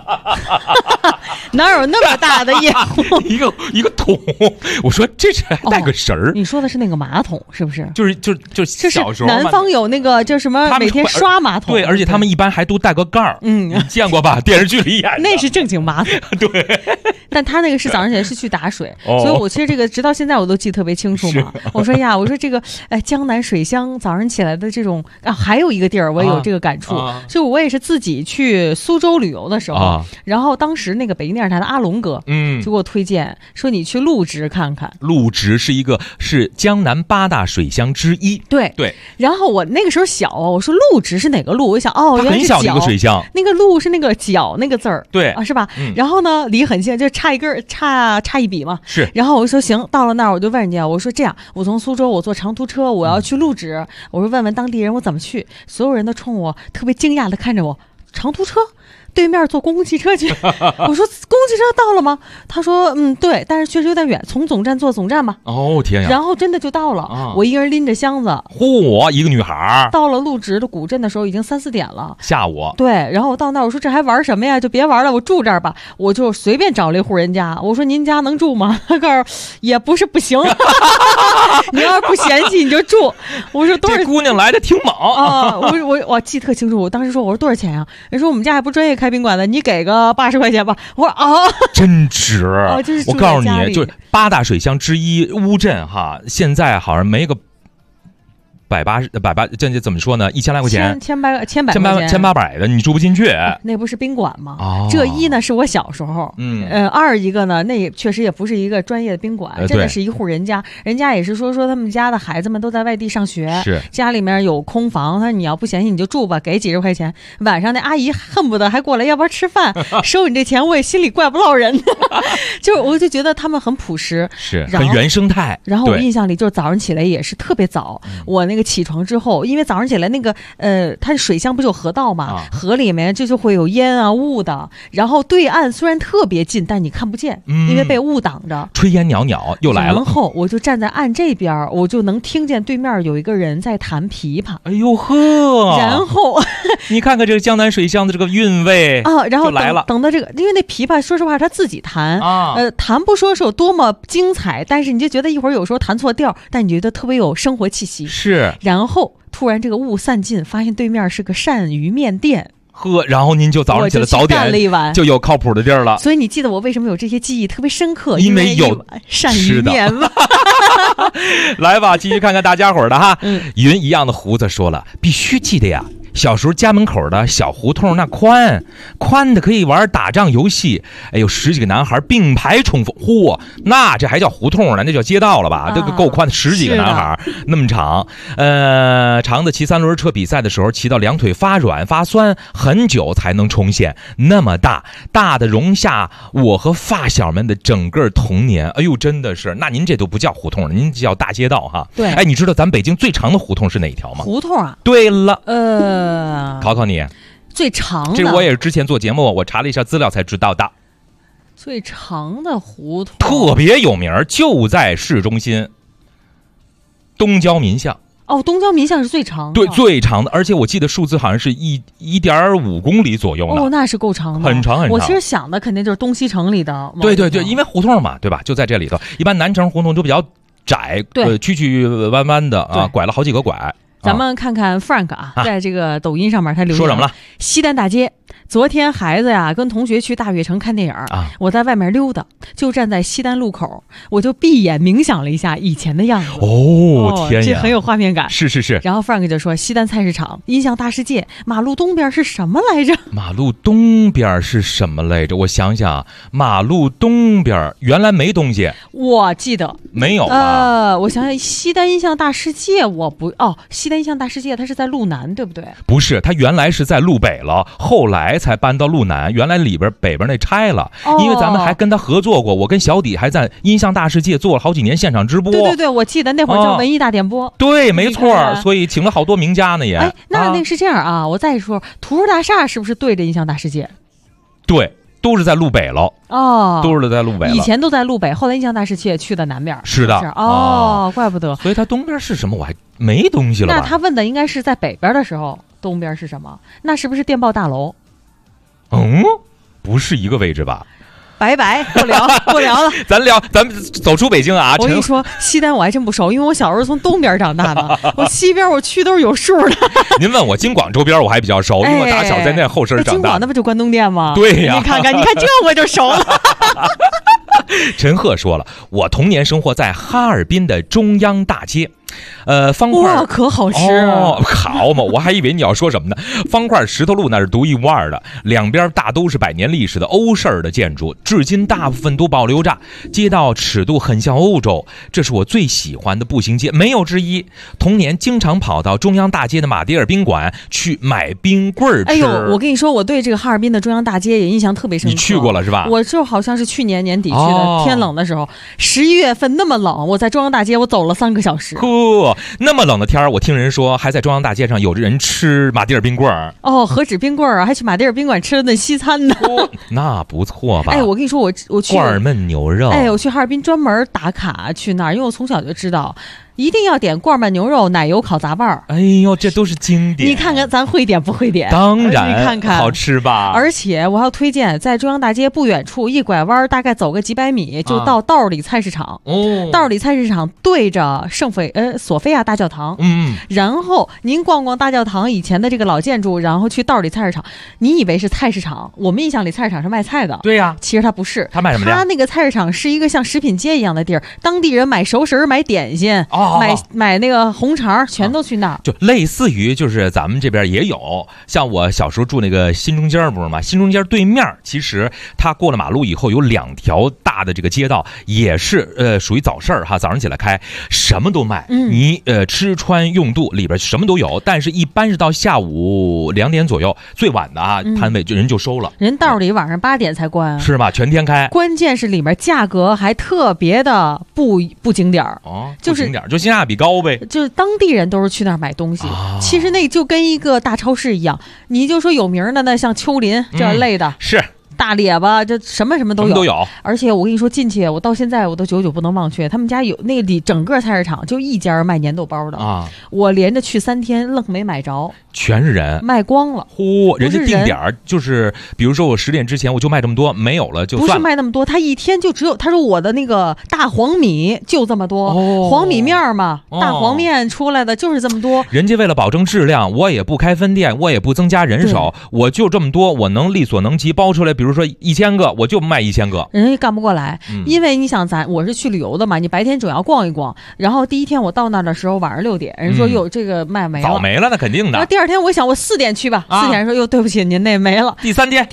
哪有那么大的夜壶？ 一个桶，我说这是还带个绳儿。 你说的是那个马桶是不是？ 就小时候南方有那个叫什么，每天刷马桶。 对，而且他们一般还都带个盖儿。你见过吧？电视剧里演的。 那是正经马桶。 对， 但他那个是早上起来是去打水，所以我其实这个直到现在我都记得特别清楚嘛。我说呀，我说这个江南水乡早上起来的这种还有一个地儿我也有这个感触，就我也是自己去苏州旅游的时候，然后当时那个北京电视台的阿龙哥就给我推荐说你去陆直看看。 陆直是江南8大水乡之一。 对，然后我那个时候小我说陆直是哪个陆？我想原来是很小的一个水乡， 那个陆是那个角那个字儿， 对是吧？然后呢离很近，就差一根差一笔嘛。 是。 然后我说行，到了那儿我就问人家，我说这样，我从苏州我坐长途车，我要去陆直，我说问问当地人我怎么去，所有人都冲我特别惊讶的看着我，长途车？对面坐公共汽车去。我说公共汽车到了吗？他说对，但是确实有点远，从总站坐总站吧。 哦天呀！ 然后真的就到了，我一个人拎着箱子， 嚯，一个女孩到了陆直的古镇的时候已经3、4点了， 下午。对， 然后我到那儿我说这还玩什么呀？就别玩了，我住这儿吧。我就随便找了一户人家，我说您家能住吗？他告诉也不是不行，你要是不嫌弃你就住。我说多少？ 这姑娘来的挺猛啊！我记得特清楚，我当时说我说多少钱呀？人说我们家也不专业开宾馆的，你给个80块钱吧。我说真值。 就是我告诉你，就是8大水乡之一乌镇哈，现在好像没个180，这怎么说呢？1000来块钱，1800的，你住不进去。 那不是宾馆吗？这一呢是我小时候，二一个呢，那也确实也不是一个专业的宾馆，真的是一户人家，人家也是说他们家的孩子们都在外地上学， 是家里面有空房，他说你要不嫌弃你就住吧，给几十块钱，晚上那阿姨恨不得还过来，要不然吃饭收你这钱，我也心里怪不落人。我就觉得他们很朴实， 是很原生态。 然后我印象里就是早上起来也是特别早，我那个起床之后，因为早上起来那个它水乡不就有河道嘛，河里面就会有烟啊雾的，然后对岸虽然特别近，但你看不见，因为被雾挡着， 炊烟袅袅又来了。 然后我就站在岸这边，我就能听见对面有一个人在弹琵琶。 哎呦呵！ 然后你看看这个江南水乡的这个韵味然后就来了。 等到这个，因为那琵琶说实话他自己弹弹不说是有多么精彩，但是你就觉得一会儿有时候弹错调，但你觉得特别有生活气息。 是。 然后突然这个雾散尽，发现对面是个鳝鱼面店。 然后您就早上起来早点就有靠谱的地儿了。 所以你记得我为什么有这些记忆特别深刻？ 因为有鳝鱼面嘛。 来吧，继续看看大家伙的哈。云一样的胡子说了，必须记得呀。小时候家门口的小胡同那宽的可以玩打仗游戏，哎呦，10几个男孩并排冲锋，嚯，那这还叫胡同呢？那叫街道了吧？这个够宽的，10几个男孩那么长，长的骑3轮车比赛的时候，骑到两腿发软发酸，很久才能冲线，那么大的容下我和发小们的整个童年。哎呦，真的是，那您这都不叫胡同了，您叫大街道哈。 对， 哎，你知道咱北京最长的胡同是哪一条吗？ 胡同啊？ 对了，考考你， 最长的， 这我也是之前做节目，我查了一下资料才知道的。 最长的胡同特别有名，就在市中心，东郊民巷。 东郊民巷是最长的， 对，最长的，而且我记得数字好像是1.5公里左右呢。 那是够长的， 很长很长。 我其实想的肯定就是东西城里的。 对，因为胡同嘛，对吧？就在这里头，一般南城胡同都比较窄，曲弯弯的啊，拐了好几个拐。 咱们看看 Frank 在这个抖音上面他留言说什么了？ 西单大街，昨天孩子呀跟同学去大悦城看电影我在外面溜达，就站在西单路口，我就闭眼冥想了一下以前的样子。 天呀， 这很有画面感。 是。 然后 Frank 就说西单菜市场、音像大世界，马路东边是什么来着？ 马路东边是什么来着？我想想，马路东边原来没东西， 我记得没有吧？ 我想想，西单音像大世界，西单音像大世界它是在路南，对不对？ 不是，它原来是在路北了，后来才搬到路南。原来里边北边那拆了，因为咱们还跟他合作过，我跟小底还在音像大世界做了好几年现场直播。 对，我记得那会儿叫文艺大点播。 对，没错，所以请了好多名家呢也。 那个是这样我再说，图书大厦是不是对着音像大世界？ 对。都是在路北了都是在路北了。 以前都在路北，后来音像大世界去的南边。 是的， 怪不得。 所以它东边是什么？我还没东西了吧？ 那他问的应该是在北边的时候，东边是什么？那是不是电报大楼？ 不是一个位置吧？ 拜拜，不聊了。 咱们走出北京啊！ 我跟你说，西单我还真不熟，因为我小时候从东边长大的，我西边我去都是有数的。 您问我京广周边我还比较熟，因为我打小在那后身长大。 京广那不就关东店吗？ 对呀， 你看这我就熟了。 陈赫说了，我童年生活在哈尔滨的中央大街。方块哇，可好吃好嘛！我还以为你要说什么呢。方块石头路那是独一无二的，两边大都是100年历史的欧式的建筑，至今大部分都保留着，街道尺度很像欧洲，这是我最喜欢的步行街，没有之一。童年经常跑到中央大街的马迭尔宾馆去买冰棍吃。 我跟你说，我对这个哈尔滨的中央大街也印象特别深刻。 你去过了是吧？ 我就好像是去年年底去的，天冷的时候，11月份那么冷，我在中央大街我走了3个小时。 那么冷的天儿，我听人说还在中央大街上有人吃马迭尔冰棍儿。 何止冰棍儿还去马迭尔宾馆吃了那西餐呢。 那不错吧？ 我跟你说，我去罐焖牛肉。 我去哈尔滨专门打卡去那儿，因为我从小就知道。一定要点罐焖牛肉、奶油烤杂拌儿。 这都是经典。 你看看咱会点不会点？ 当然， 你看看好吃吧？ 而且我还要推荐，在中央大街不远处一拐弯，大概走个几百米就到道里菜市场。道里菜市场对着索菲亚大教堂。然后您逛逛大教堂以前的这个老建筑，然后去道里菜市场。你以为是菜市场？我们印象里菜市场是卖菜的。 对呀， 其实它不是。 它卖什么的？ 它那个菜市场是一个像食品街一样的地儿，当地人买熟食、买点心。买那个红肠全都去那儿， 就类似于就是咱们这边也有，像我小时候住那个新中间不是吗？新中间对面其实它过了马路以后有2条大的这个街道，也是属于早市哈，早上起来开，什么都卖，你吃穿用度里边什么都有，但是一般是到下午2点左右，最晚的摊位人就收了， 人道里晚上8点才关， 是吧？全天开， 关键是里面价格还特别的不经典就是不经典，就性价比高呗， 就是当地人都是去那儿买东西，其实那就跟一个大超市一样，你就说有名的那像秋林这类的， 是大列巴，这什么都有， 而且我跟你说，进去我到现在我都久久不能忘却，他们家有那里整个菜市场就一家卖粘豆包的我连着去3天愣没买着， 全是人， 卖光了。 人家定点就是比如说我10点之前我就卖这么多，没有了就算了。 不是卖那么多，他一天就只有，他说我的那个大黄米就这么多，黄米面嘛，大黄面出来的就是这么多。 人家为了保证质量，我也不开分店，我也不增加人手，我就这么多，我能力所能及包出来，比如说1000个，我就卖1000个。 人家干不过来，因为你想我是去旅游的嘛，你白天总要逛一逛，然后第一天我到那的时候晚上6点，人说哟这个卖没了， 早没了，那肯定的。 然后第二天我想我4点去吧，4点说哟对不起您那没了。 第三天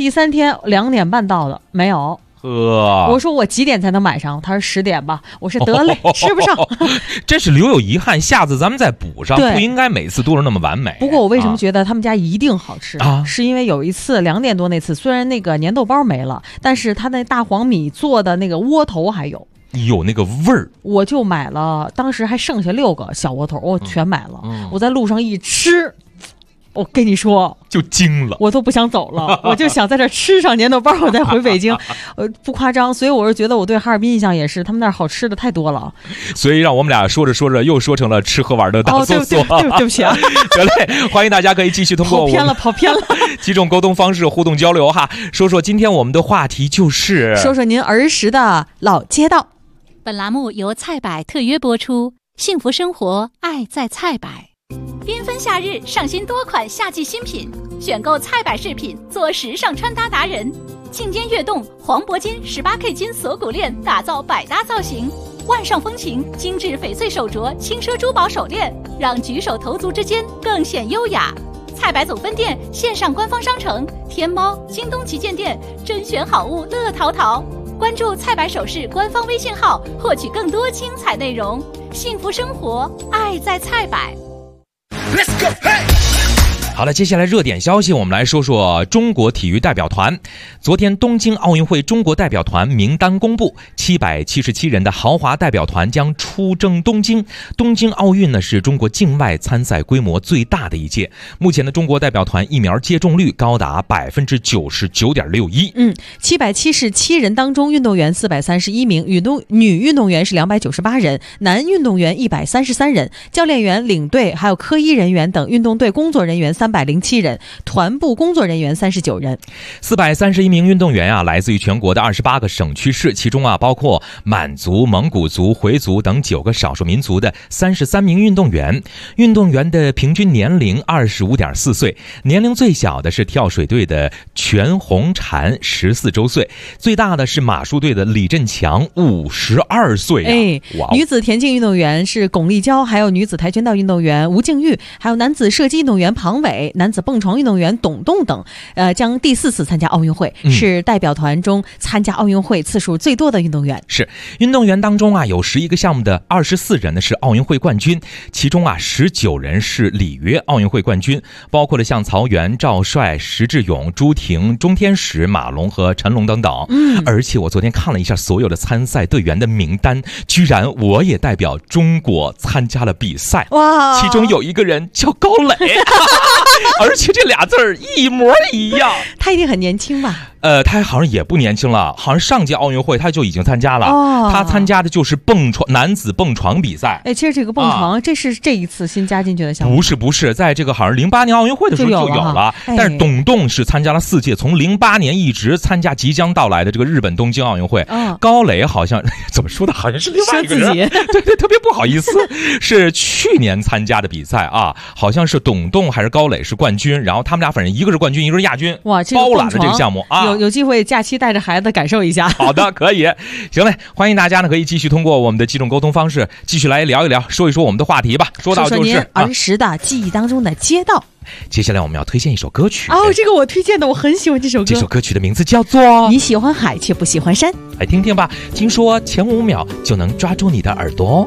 2点半到的没有。我说我几点才能买上？他说10点吧。我说得嘞，吃不上， 真是留有遗憾，下次咱们再补上，不应该每次都是那么完美。 不过我为什么觉得他们家一定好吃是因为有一次2点多那次，虽然那个粘豆包没了，但是他那大黄米做的那个窝头还有那个味儿， 我就买了，当时还剩下6个小窝头，我全买了。我在路上一吃，我跟你说就惊了， 我都不想走了，我就想在这吃上粘豆包，我再回北京。不夸张，所以我是觉得我对哈尔滨印象也是，他们那儿好吃的太多了。 所以让我们俩说着说着又说成了吃喝玩的大搜索。 对不起啊。 得嘞，欢迎大家可以继续通过跑偏了几种沟通方式互动交流哈。说今天我们的话题就是说您儿时的老街道。 本栏目由菜百特约播出，幸福生活，爱在菜百。 缤纷夏日，上新多款夏季新品，选购菜百饰品，做时尚穿搭达人。庆间悦动，黄铂金 18K 金锁骨链，打造百搭造型。万上风情，精致翡翠手镯，轻奢珠宝手链，让举手投足之间更显优雅。菜百总分店线上官方商城，天猫、京东旗舰店，甄选好物乐淘淘。关注菜百首饰官方微信号，获取更多精彩内容。幸福生活，爱在菜百。 Let's go, hey! 好了，接下来热点消息，我们来说说中国体育代表团。昨天东京奥运会中国代表团名单公布，777人的豪华代表团将出征东京。东京奥运呢是中国境外参赛规模最大的一届。目前的中国代表团疫苗接种率高达99.61%。 777人当中，运动员431名，女运动员是298人，男运动员133人，教练员、领队还有科医人员等运动队工作人员307人，团部工作人员39人。 431名运动员来自于全国的28个省区市，其中包括满族、蒙古族、回族等9个少数民族的33名运动员。运动员的平均年龄25.4岁，年龄最小的是跳水队的全红婵14周岁，最大的是马术队的李振强52岁女子田径运动员是巩立姣，还有女子跆拳道运动员吴静钰，还有男子射击运动员庞伟，男子蹦床运动员董栋等，将第4次参加奥运会，是代表团中参加奥运会次数最多的运动员。 是运动员当中有11个项目的24人呢是奥运会冠军，其中19人是里约奥运会冠军，包括了像曹原、赵帅、石智勇、朱婷、钟天使、马龙和陈龙等等。而且我昨天看了一下所有的参赛队员的名单，居然我也代表中国参加了比赛。 哇！ 其中有一个人叫高磊。而且这俩字儿一模一样。 他一定很年轻吧？ 他好像也不年轻了，好像上届奥运会他就已经参加了。他参加的就是男子蹦床比赛。 其实这个蹦床，这是这一次新加进去的项目。 不是，在这个好像08年奥运会的时候就有了。但是董栋是参加了4届，从08年一直参加即将到来的这个日本东京奥运会。高磊好像怎么说的，好像是另外一个人。对，特别不好意思，是去年参加的比赛好像是董栋还是高磊是冠军，然后他们俩反正一个是冠军，一个是亚军。 哇， 包揽了这个项目有机会假期带着孩子感受一下。 好的，可以。行嘞，欢迎大家呢可以继续通过我们的几种沟通方式继续来聊一聊，说一说我们的话题吧。说到就是您儿时的记忆当中的街道。 接下来我们要推荐一首歌曲。 这个我推荐的，我很喜欢这首歌。 这首歌曲的名字叫做你喜欢海却不喜欢山。 来听听吧，听说前5秒就能抓住你的耳朵。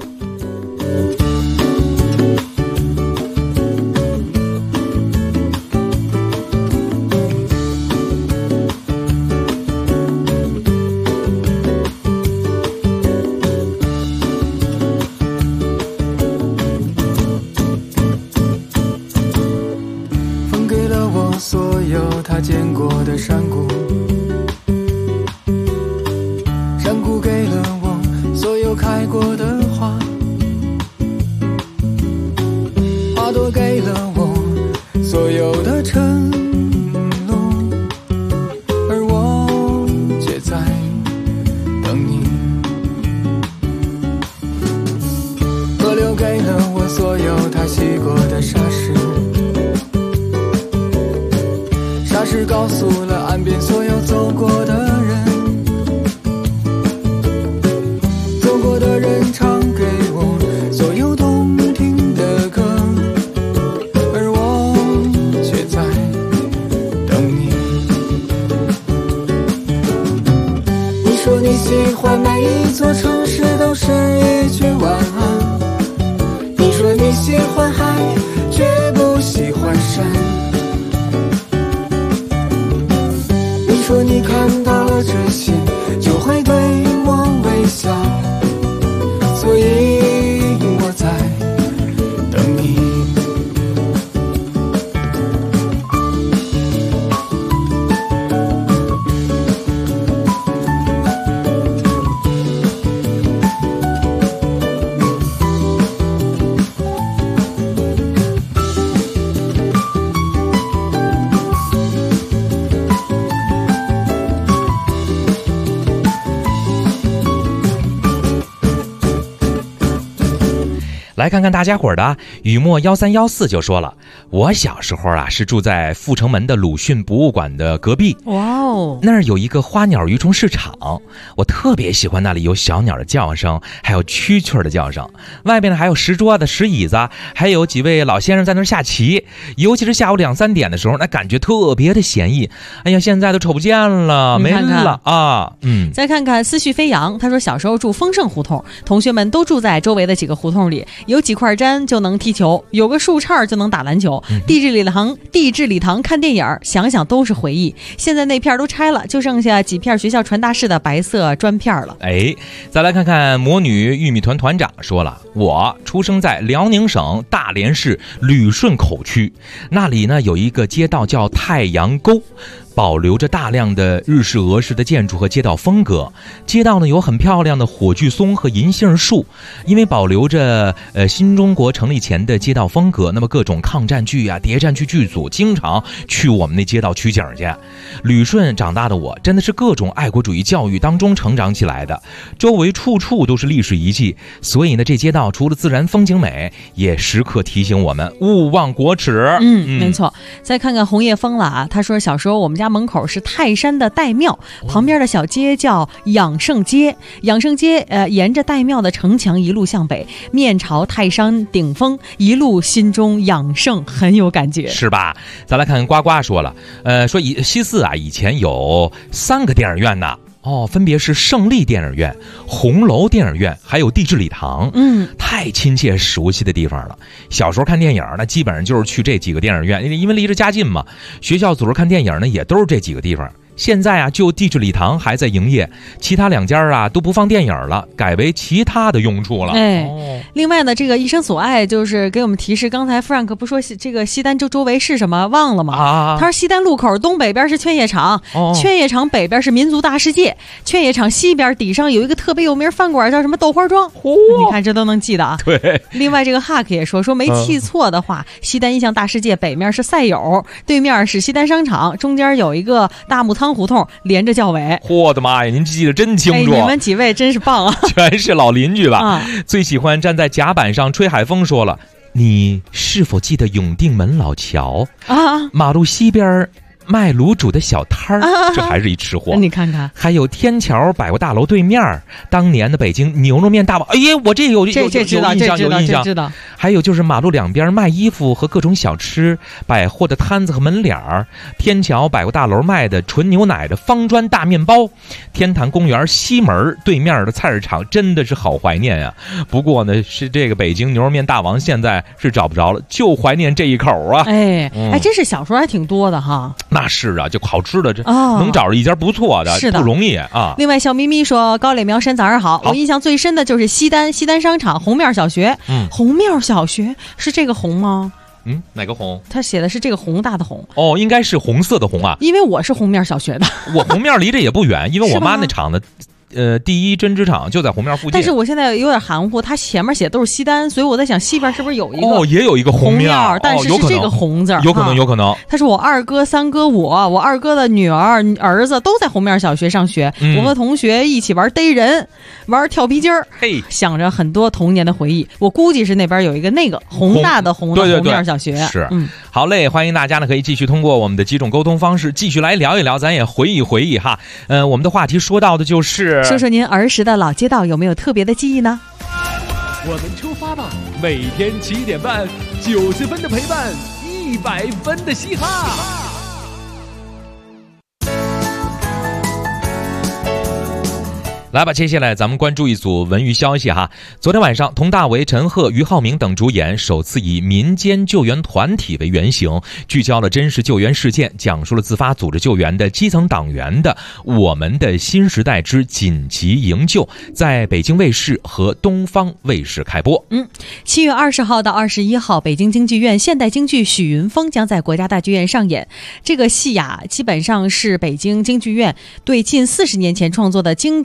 所有他见过的山谷，山谷给了我所有开过的花，花朵给了我所有的承诺，而我却在等你。河流给了我所有他洗过的沙石，沙石告诉了岸边所有走过的人，走过的人唱给我所有动听的歌，而我却在等你。你说你喜欢每一座城市都是一句晚安，你说你喜欢海却不喜欢山，说你看到了这些就会对我微笑，所以我在等你。 来看看大家伙的雨墨1314就说了，我小时候啊是住在阜成门的鲁迅博物馆的隔壁。 哇哦， 那儿有一个花鸟鱼虫市场，我特别喜欢那里有小鸟的叫声，还有蛐蛐的叫声。外边呢还有石桌子、石椅子，还有几位老先生在那儿下棋。尤其是下午2、3点的时候，那感觉特别的闲逸。哎呀，现在都瞅不见了，没了啊。 再看看思绪飞扬，他说小时候住丰盛胡同，同学们都住在周围的几个胡同里，有几块毡就能踢球，有个树杈就能打篮球。地质礼堂看电影，想想都是回忆。现在那片都拆了，就剩下几片学校传达室的白色砖片了。 再来看看魔女玉米团团长说了，我出生在辽宁省大连市旅顺口区，那里呢有一个街道叫太阳沟，保留着大量的日式俄式的建筑和街道风格。街道呢有很漂亮的火炬松和银杏树，因为保留着新中国成立前的街道风格，那么各种抗战剧啊、谍战剧剧组经常去我们那街道取景去。旅顺长大的我真的是各种爱国主义教育当中成长起来的，周围处处都是历史遗迹，所以呢这街道除了自然风景美，也时刻提醒我们勿忘国耻。 没错。再看看红叶风了啊，他说小时候我们家门口是泰山的岱庙，旁边的小街叫养圣街。养圣街沿着岱庙的城墙一路向北，面朝泰山顶峰，一路心中养圣，很有感觉， 是吧？再来看呱呱说了，说西四啊以前有3个电影院呢。分别是胜利电影院、红楼电影院，还有地质礼堂。太亲切熟悉的地方了。小时候看电影呢，基本上就是去这几个电影院，因为离着家近嘛。学校组织看电影呢，也都是这几个地方。现在啊，就地质礼堂还在营业，其他2家啊都不放电影了，改为其他的用处了。 另外呢，这个一生所爱就是给我们提示，刚才 Frank 不说这个西单周围是什么忘了吗？他说西单路口东北边是劝业场，劝业场北边是民族大世界，劝业场西边底上有一个特别有名饭馆叫什么豆花庄。你看这都能记得啊。 对。 另外这个 Hack 也说没记错的话，西单印象大世界北面是赛友，对面是西单商场，中间有一个大木仓胡同连着教委。 我的妈呀，您记得真清楚。 你们几位真是棒啊， 全是老邻居吧。最喜欢站在甲板上吹海风说了，你是否记得永定门老桥啊？马路西边卖卤煮的小摊儿，这还是一吃货。 你看看， 还有天桥百货大楼对面，当年的北京牛肉面大王。哎呀，我这有印象，有印象。还有就是马路两边卖衣服和各种小吃、百货的摊子和门脸儿。天桥百货大楼卖的纯牛奶的方砖大面包。天坛公园西门对面的菜市场真的是好怀念呀。不过呢，是这个北京牛肉面大王现在是找不着了，就怀念这一口啊。 真是小时候还挺多的哈。 那是啊，就好吃的这能找着一家不错的，不容易啊。 另外，小咪咪说：“高磊苗山早上好。”我印象最深的就是西单商场红面小学。红面小学是这个红吗？ 哪个红？ 他写的是这个宏大的宏。 应该是红色的红啊。 因为我是红面小学的， 我红面离这也不远，因为我妈那厂子。第一针织厂就在红面附近。 但是我现在有点含糊，它前面写都是西单，所以我在想西边是不是有一个也有一个红面， 但是这个红字有可能。 他说我2哥、3哥，我2哥的女儿、儿子都在红面小学上学，我和同学一起玩逮人，玩跳皮筋儿，想着很多童年的回忆。我估计是那边有一个那个宏大的红的红面小学。 是，好嘞，欢迎大家呢可以继续通过我们的几种沟通方式继续来聊一聊，咱也回忆回忆哈。我们的话题说到的就是说说您儿时的老街道有没有特别的记忆呢？ 我们出发吧，每天7点半，90分的陪伴，100分的嘻哈。 来吧，接下来咱们关注一组文娱消息哈。昨天晚上，佟大为、陈赫、俞灏明等主演首次以民间救援团体为原型，聚焦了真实救援事件，讲述了自发组织救援的基层党员的《我们的新时代之紧急营救》，在北京卫视和东方卫视开播。 7月20号到21号，北京京剧院现代京剧《许云峰》将在国家大剧院上演。这个戏基本上是北京京剧院对近40年前创作的经典剧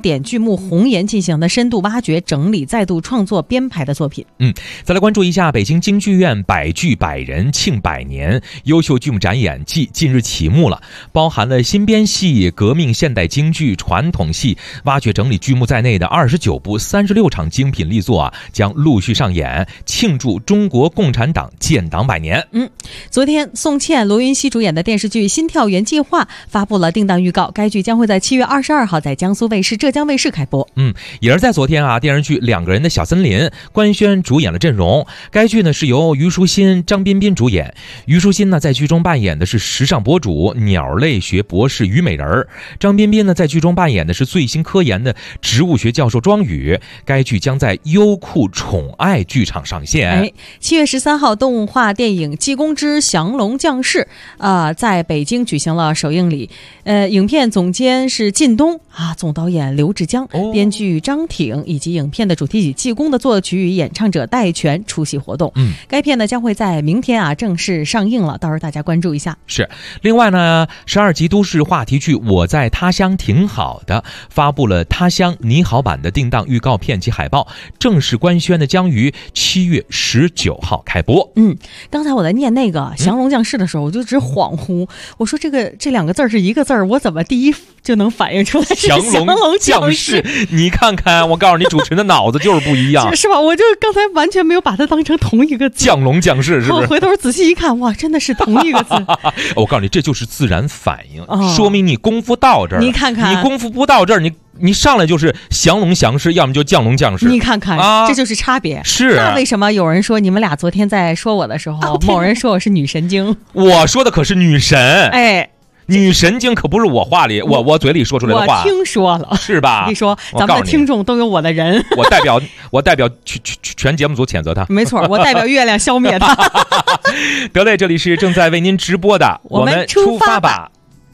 幕红颜进行的深度挖掘、整理、再度创作、编排的作品。 再来关注一下北京京剧院百剧百人庆100年优秀剧目展演季近日启幕了，包含了新编戏、革命现代京剧、传统戏、挖掘整理剧目在内的29部36场精品力作将陆续上演，庆祝中国共产党建党100年。 昨天宋茜、罗云熙主演的电视剧《心跳源计划》发布了定档预告，该剧将会在7月22号在江苏卫视、浙江卫视开播。 也是在昨天电视剧《2个人的小森林》官宣主演了阵容。该剧呢是由虞书欣、张彬彬主演。虞书欣呢在剧中扮演的是时尚博主、鸟类学博士虞美人，张彬彬呢在剧中扮演的是最新科研的植物学教授庄宇。该剧将在优酷宠爱剧场上线。 7月13号，动画电影《济公之降龙将士》在北京举行了首映礼。影片总监是靳东总导演刘志江，编剧张挺，以及影片的主题曲《济公》的作曲与演唱者戴荃出席活动。该片呢将会在明天正式上映了，到时候大家关注一下。 是。另外呢，12集都市话题剧《我在他乡挺好的》发布了他乡拟好版的定档预告片及海报，正式官宣的将于7月19号开播。 刚才我在念那个降龙将士的时候，我就只恍惚，我说这两个字是一个字，我怎么第一就能反映出来是降龙将士？ 你看看，我告诉你，主持人的脑子就是不一样， 是吧？我就刚才完全没有把它当成同一个字。 降龙将士是不是？ 我回头仔细一看，哇，真的是同一个字。 我告诉你，这就是自然反应，说明你功夫到这儿。 你看看， 你功夫不到这儿，你上来就是降龙降士，要么就降龙将士。 你看看，这就是差别。 是。 那为什么有人说你们俩昨天在说我的时候，某人说我是女神经？ 我说的可是女神。女神经可不是我话里我嘴里说出来的话。 我听说了， 是吧？ 你说咱们的听众都有我的人。 我代表全节目组谴责他。 没错，我代表月亮消灭他。 得嘞，这里是正在为您直播的我们出发吧。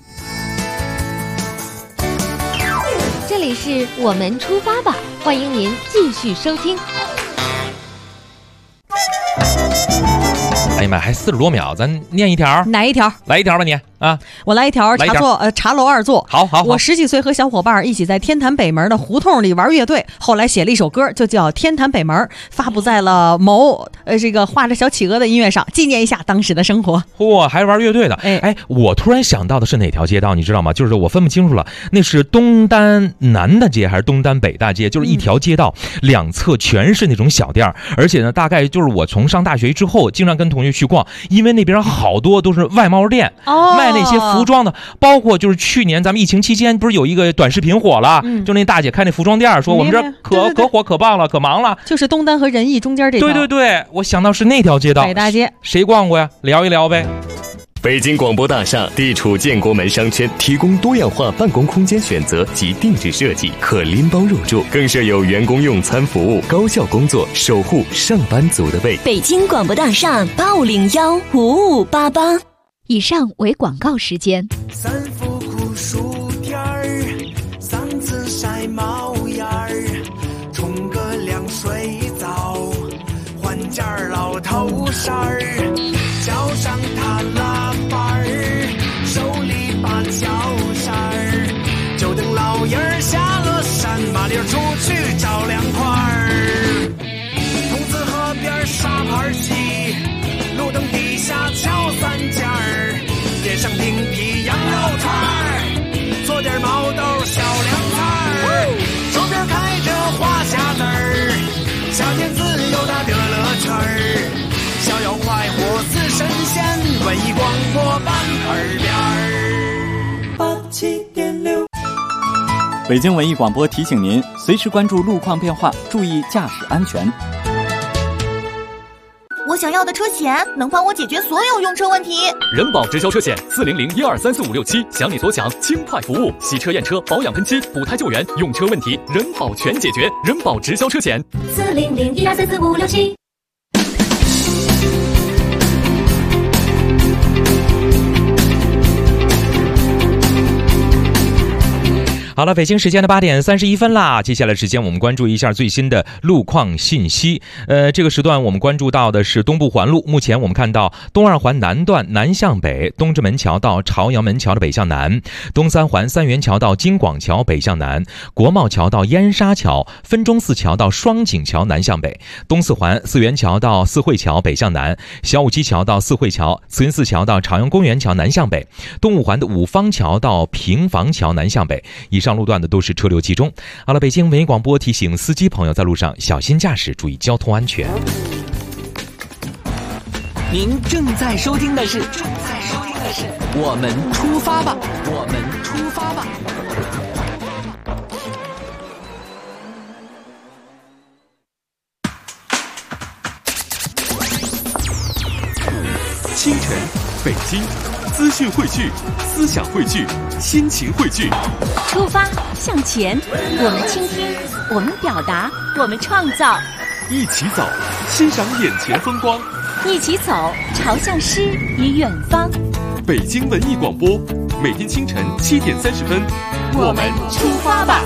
这里是我们出发吧，欢迎您继续收听。 哎呀妈，还40多秒，咱念一条。 哪一条？ 来一条吧你我来一条。茶楼2座。 好。 我10几岁和小伙伴一起在天坛北门的胡同里玩乐队，后来写了一首歌，就叫《天坛北门》，发布在了某这个画着小企鹅的音乐上，纪念一下当时的生活。 还玩乐队的。我突然想到的是哪条街道，你知道吗？就是我分不清楚了，那是东单南大街还是东单北大街？就是一条街道，两侧全是那种小店，而且呢，大概就是我从上大学之后，经常跟同学去逛，因为那边好多都是外贸店，卖那些服装的，包括就是去年咱们疫情期间，不是有一个短视频火了，就那大姐开那服装店，说我们这可火可棒了，可忙了， 就是东单和仁义中间这条。 对，我想到是那条街道， 北大街， 谁逛过呀？聊一聊呗。 北京广播大厦地处建国门商圈，提供多样化办公空间选择及定制设计，可拎包入住，更设有员工用餐服务，高效工作，守护上班族的胃。 北京广播大厦8515588。 以上为广告时间。 三伏酷暑天儿，3次晒毛眼儿，冲个凉水澡，换件老头衫儿，脚上踏拉板儿，手里把脚扇儿，就等老爷儿下了山，麻溜出去找凉快儿。筒子河边沙盘戏，路灯底下敲3件儿，点上冰皮羊肉串儿，做点毛豆小凉菜儿，周边开着花匣子儿，夏天自由的乐乐圈儿，逍遥快活似神仙，文艺广播办耳边儿。87.6。 北京文艺广播提醒您，随时关注路况变化，注意驾驶安全。 我想要的车险能帮我解决所有用车问题。 人保直销车险400-1234567，想你所想，轻快服务，洗车验车、保养喷漆、补胎救援，用车问题人保全解决。人保直销车险 400-1234567。 好了，北京时间的8点31分啦。接下来时间我们关注一下最新的路况信息。这个时段我们关注到的是东部环路，目前我们看到东二环南段南向北，东直门桥到朝阳门桥的北向南，东三环三元桥到京广桥北向南，国贸桥到燕沙桥，分钟寺桥到双井桥南向北，东四环四元桥到四惠桥北向南，小武基桥到四惠桥，慈云寺桥到朝阳公园桥南向北，东五环的五方桥到平房桥南向北。以上路段的都是车流集中。好了，北京文艺广播提醒司机朋友在路上小心驾驶，注意交通安全。 您正在收听的是我们出发吧，我们出发吧。 清晨，北京，资讯汇聚，思想汇聚，心情汇聚。 出发向前，我们倾听，我们表达，我们创造。 一起走，欣赏眼前风光。 一起走，朝向诗与远方。 北京文艺广播，每天清晨7点30分， 我们出发吧。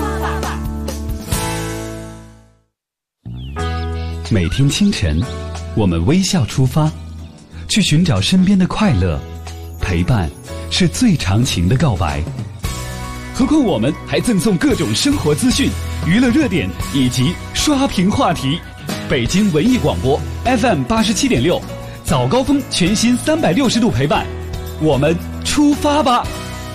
每天清晨，我们微笑出发，去寻找身边的快乐。陪伴是最长情的告白。何况我们还赠送各种生活资讯、娱乐热点以及刷屏话题。北京文艺广播 FM 87.6，早高峰全新360度陪伴，我们出发吧。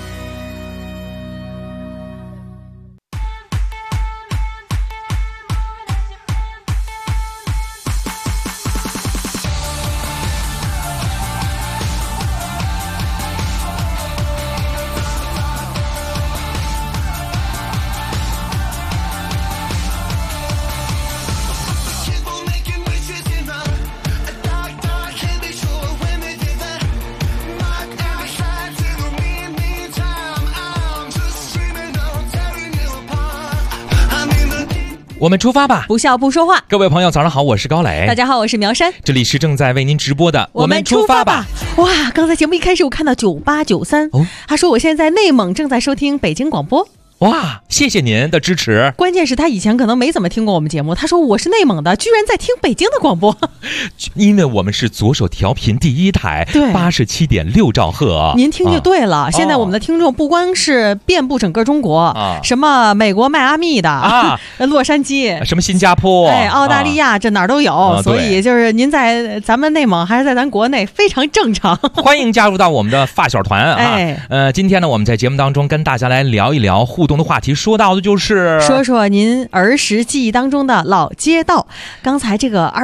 我们出发吧， 不笑不说话。 各位朋友早上好，我是高磊。 大家好，我是苗山。 这里是正在为您直播的我们出发吧。 哇，刚才节目一开始我看到9893，他说我现在在内蒙正在收听北京广播。 哇，谢谢您的支持。 关键是他以前可能没怎么听过我们节目，他说我是内蒙的，居然在听北京的广播。 因为我们是左手调频第一台，87.6兆赫。 您听就对了。现在我们的听众不光是遍布整个中国，什么美国迈阿密的洛杉矶， 什么新加坡， 澳大利亚，这哪儿都有。所以就是您在咱们内蒙还是在咱国内非常正常。 欢迎加入到我们的发小团啊！今天呢，我们在节目当中跟大家来聊一聊互动的话题，说到的就是说说您儿时记忆当中的老街道。刚才这个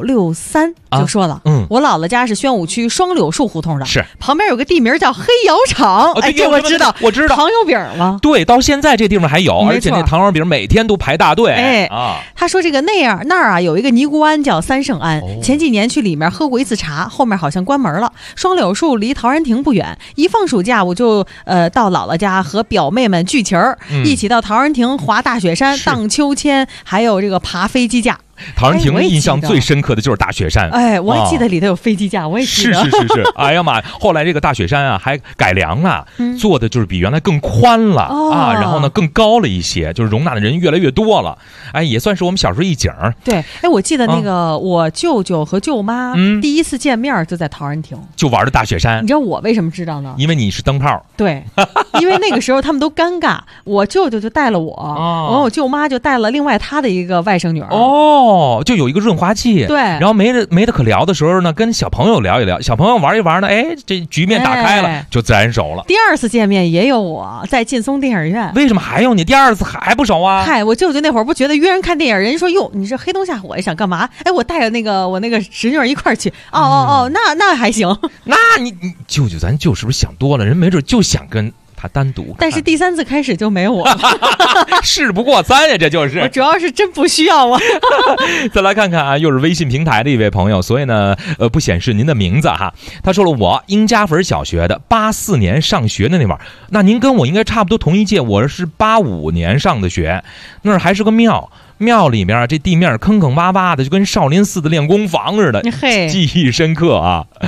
2963就说了，我姥姥家是宣武区双柳树胡同的， 是旁边有个地名叫黑窑厂。这我知道，糖油饼吗？ 对，到现在这地方还有，而且那糖油饼每天都排大队。 他说这个那儿啊有一个尼姑庵叫三圣庵，前几年去里面喝过一次茶，后面好像关门了。双柳树离陶然亭不远，一放暑假我就到姥姥家和表妹们聚齐儿。一起到陶然亭滑大雪山、荡秋千，还有这个爬飞机架。 陶然亭印象最深刻的就是大雪山。 我也记得里头有飞机架，我也记得。 是。哎呀妈！后来这个大雪山啊还改良了，做的就是比原来更宽了然后呢更高了一些，就是容纳的人越来越多了。也算是我们小时候一景。 对，我记得那个我舅舅和舅妈第一次见面就在陶然亭， 就玩的大雪山。 你知道我为什么知道呢？ 因为你是灯泡。 对，因为那个时候他们都尴尬，我舅舅就带了我，我舅妈就带了另外他的一个外甥女儿。 就有一个润滑剂。 对， 然后没得可聊的时候呢，跟小朋友聊一聊，小朋友玩一玩呢，这局面打开了，就自然熟了。 第二次见面也有我在劲松电影院。 为什么还有你？第二次还不熟啊？ 我舅舅那会儿不觉得约人看电影，人家说哟，你这黑灯瞎火想干嘛？我带着我那个侄女一块儿去。那还行。 那你舅舅咱舅是不是想多了？人没准就想跟他单独看。 但是第三次开始就没我。 事不过三呀，这就是。 我主要是真不需要啊。 再来看看啊，又是微信平台的一位朋友，所以呢，不显示您的名字哈。他说了，我英家坟小学的，84年上学的那会儿，那您跟我应该差不多同一届，我是85年上的学，那儿还是个庙。庙里面这地面坑坑洼洼的，就跟少林寺的练功房似的，记忆深刻啊。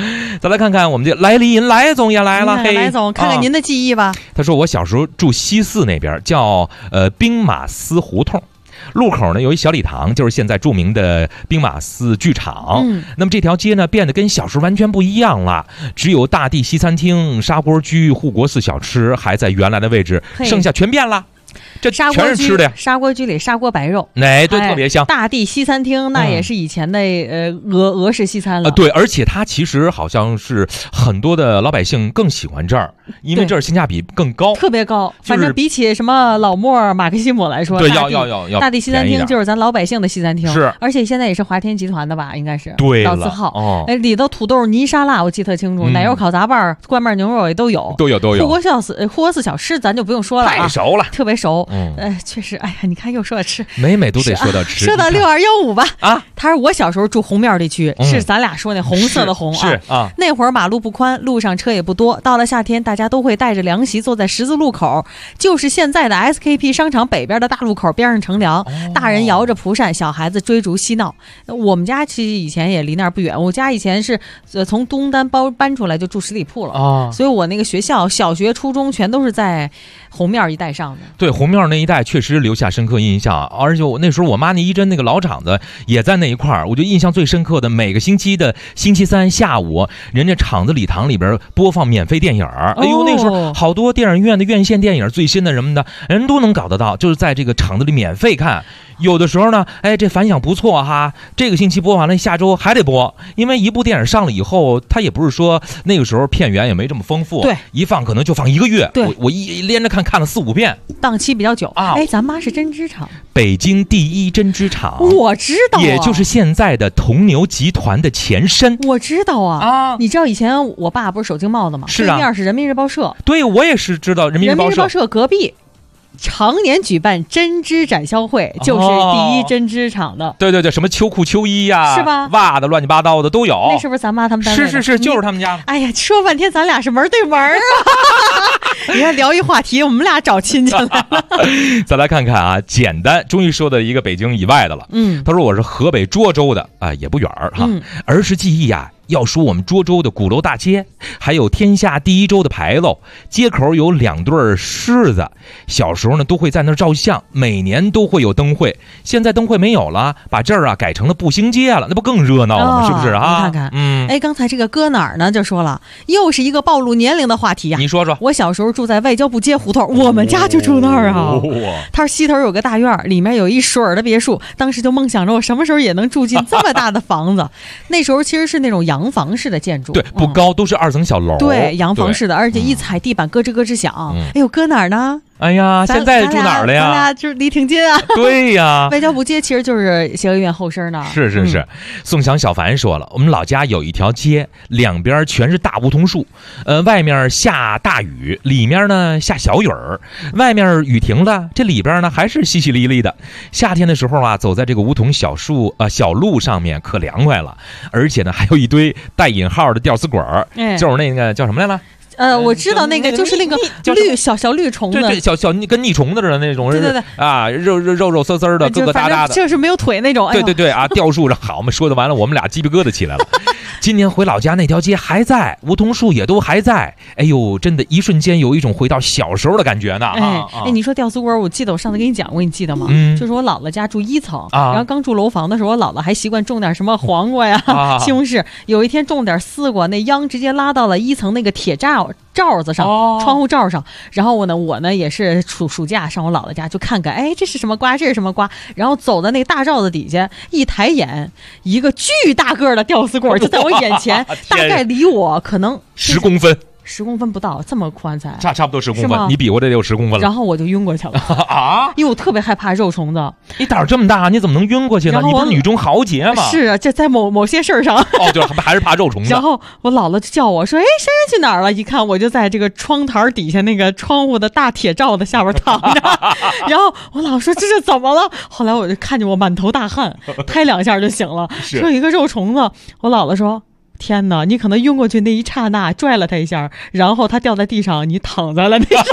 再来看看我们的来临，来总也来了。嘿， 来总，看看您的记忆吧。 他说我小时候住西四那边，叫兵马司胡同。路口呢有一小礼堂，就是现在著名的兵马司剧场。那么这条街呢变得跟小时候完全不一样了，只有大地西餐厅、砂锅居、护国寺小吃还在原来的位置，剩下全变了。这全是吃的呀！ 砂锅居里砂锅白肉， 对，特别香。 大地西餐厅那也是以前的俄式西餐了。 对，而且它其实好像是很多的老百姓更喜欢这儿，因为这儿性价比更高， 特别高。反正比起什么老莫、马克西姆来说， 对，要大地西餐厅就是咱老百姓的西餐厅。 是， 而且现在也是华天集团的吧？应该是。 对， 老字号。里头土豆泥沙拉我记得清楚，奶油烤杂拌、灌焖牛肉也都有。 都有。 护国寺小吃咱就不用说了， 太熟了， 特别熟。确实，哎呀，你看又说到吃， 每都得说到吃。 说到6215吧，他是我小时候住红庙地区，是咱俩说那红色的红啊。那会儿马路不宽，路上车也不多，到了夏天，大家都会带着凉席坐在十字路口，就是现在的 SKP 商场北边的大路口边上乘凉，大人摇着蒲扇，小孩子追逐嬉闹。我们家其实以前也离那儿不远，我家以前是从东单搬出来就住十里铺了所以我那个学校小学、初中全都是在红庙一带上的。 对，红庙那一带确实留下深刻印象，而且那时候我妈那一针那个老厂子也在那一块儿，我就印象最深刻的，每个星期的星期三下午，人家厂子礼堂里边播放免费电影。哎呦，那时候好多电影院的院线电影最新的什么的，人都能搞得到，就是在这个厂子里免费看。有的时候呢，这反响不错哈，这个星期播完了，下周还得播，因为一部电影上了以后，它也不是说那个时候片源也没这么丰富， 对， 一放可能就放1个月， 对， 我一连着看了4-5遍， 档期比较久啊。咱妈是针织厂， 北京第一针织厂， 我知道也就是现在的铜牛集团的前身， 我知道啊。你知道以前我爸不是首经贸的吗？ 是啊， 对面是人民日报社， 对，我也是知道人民日报社隔壁。常年举办针织展销会，就是第一针织厂的。 对，什么秋裤秋衣呀， 是吧？ 袜子乱七八糟的都有。 那是不是咱妈他们单位的？ 是，就是他们家。 哎呀，说半天咱俩是门对门啊！你看聊一话题，我们俩找亲戚来了。 再来看看啊，简单终于说的一个北京以外的了。他说我是河北涿州的啊，也不远哈。儿时记忆啊。要说我们涿州的鼓楼大街，还有天下第一州的牌楼，街口有2对狮子。小时候呢，都会在那儿照相，每年都会有灯会。现在灯会没有了，把这儿啊改成了步行街了，那不更热闹了吗？是不是啊？ 你看看，刚才这个搁哪儿呢？就说了，又是一个暴露年龄的话题呀。 你说说， 我小时候住在外交部街胡同，我们家就住那儿啊。他说西头有个大院，里面有一水儿的别墅，当时就梦想着我什么时候也能住进这么大的房子。那时候其实是那种洋房式的建筑， 对，不高，都是2层小楼， 对，洋房式的，而且一踩地板咯吱咯吱响。哎呦，搁哪儿呢？ 哎呀，现在住哪儿了呀？ 咱俩就是离挺近啊。 对呀， 外交部街其实就是协和医院后身呢。 是。宋祥小凡说了，我们老家有一条街，两边全是大梧桐树，外面下大雨，里面呢下小雨儿。外面雨停了，这里边呢还是淅淅沥沥的。夏天的时候啊，走在这个梧桐小路上面可凉快了，而且呢还有一堆带引号的吊死鬼儿，就是那个叫什么来了？ 我知道那个就是那个小绿虫子， 对，小跟腻虫子似的那种， 对啊，肉丝丝的，疙疙瘩瘩的， 就是没有腿那种。 对啊，吊树上。好，我们说的完了，我们俩鸡皮疙瘩起来了。今年回老家那条街还在，梧桐树也都还在。哎呦，真的，一瞬间有一种回到小时候的感觉呢。 你说吊死鬼，我记得我上次跟你讲过，你记得吗？就是我姥姥家住1层，然后刚住楼房的时候，我姥姥还习惯种点什么黄瓜呀、西红柿。有一天种点丝瓜，那秧直接拉到了1层那个铁罩子上，窗户罩上。然后我呢也是暑假上我姥姥家就看看，这是什么瓜，这是什么瓜。然后走在那大罩子底下，一抬眼，一个巨大个的吊死鬼就在我眼前，大概离我可能 10公分。 10公分不到，这么宽才差不多10公分，你比划这得有10公分了。 然后我就晕过去了因为我特别害怕肉虫子。 你胆儿这么大，你怎么能晕过去呢？你不是女中豪杰吗？ 是啊，这在某些事儿上就还是怕肉虫子。 然后我姥姥就叫我说：“珊珊去哪儿了？”一看我就在这个窗台底下那个窗户的大铁罩子下边躺着。然后我姥说：“这是怎么了？”后来我就看见我满头大汗，拍2下就醒了。说一个肉虫子，我姥姥说。天哪，你可能晕过去那一刹那拽了他一下，然后他掉在地上，你躺在了那上。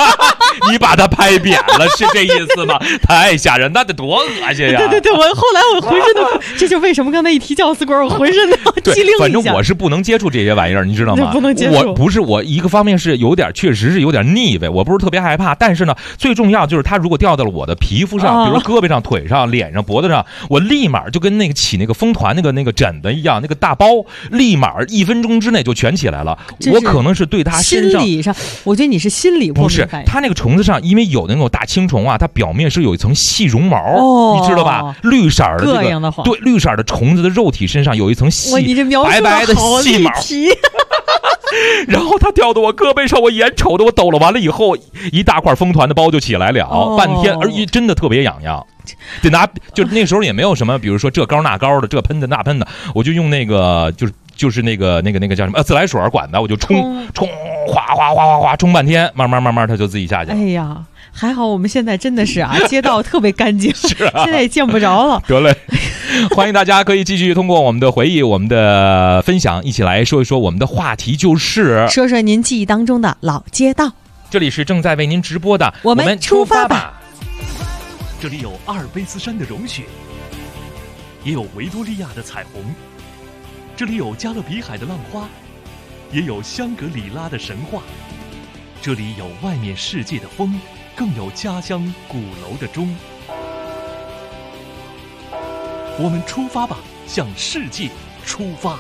你把它拍扁了，是这意思吗？太吓人，那得多恶心呀！ 对，后来我浑身都，这就为什么刚才一提绞丝管，我浑身都机灵一下。 反正我是不能接触这些玩意儿，你知道吗？ 不能接触。 我一个方面是确实是有点腻味，我不是特别害怕，但是呢，最重要就是它如果掉到了我的皮肤上，比如胳膊上、腿上、脸上、脖子上，我立马就跟那个起那个风团那个疹子一样，那个大包立马1分钟之内就全起来了。我可能是对它身上， 心理上，我觉得你是心理不是它那个虫子上，因为有那种大青虫啊，它表面是有一层细绒毛，你知道吧？绿色的膈应的慌。 对，绿色的虫子的肉体身上有一层细白白的细毛。然后它掉到我胳膊上，我眼瞅着我抖了，完了以后一大块风团的包就起来了，半天，而且真的特别痒痒。得拿，就那时候也没有什么，比如说这膏那膏的，这喷的那喷的，我就用那个就是那个叫什么自来水管的，我就冲，哗冲半天，慢慢它就自己下去。 哎呀，还好我们现在真的是街道特别干净， 是啊， 现在也见不着了。 得嘞。欢迎大家可以继续通过我们的回忆、我们的分享，一起来说一说我们的话题，就是说说您记忆当中的老街道。 这里是正在为您直播的我们出发吧。 这里有阿尔卑斯山的融雪，也有维多利亚的彩虹，这里有加勒比海的浪花，也有香格里拉的神话，这里有外面世界的风，更有家乡鼓楼的钟。我们出发吧，向世界出发。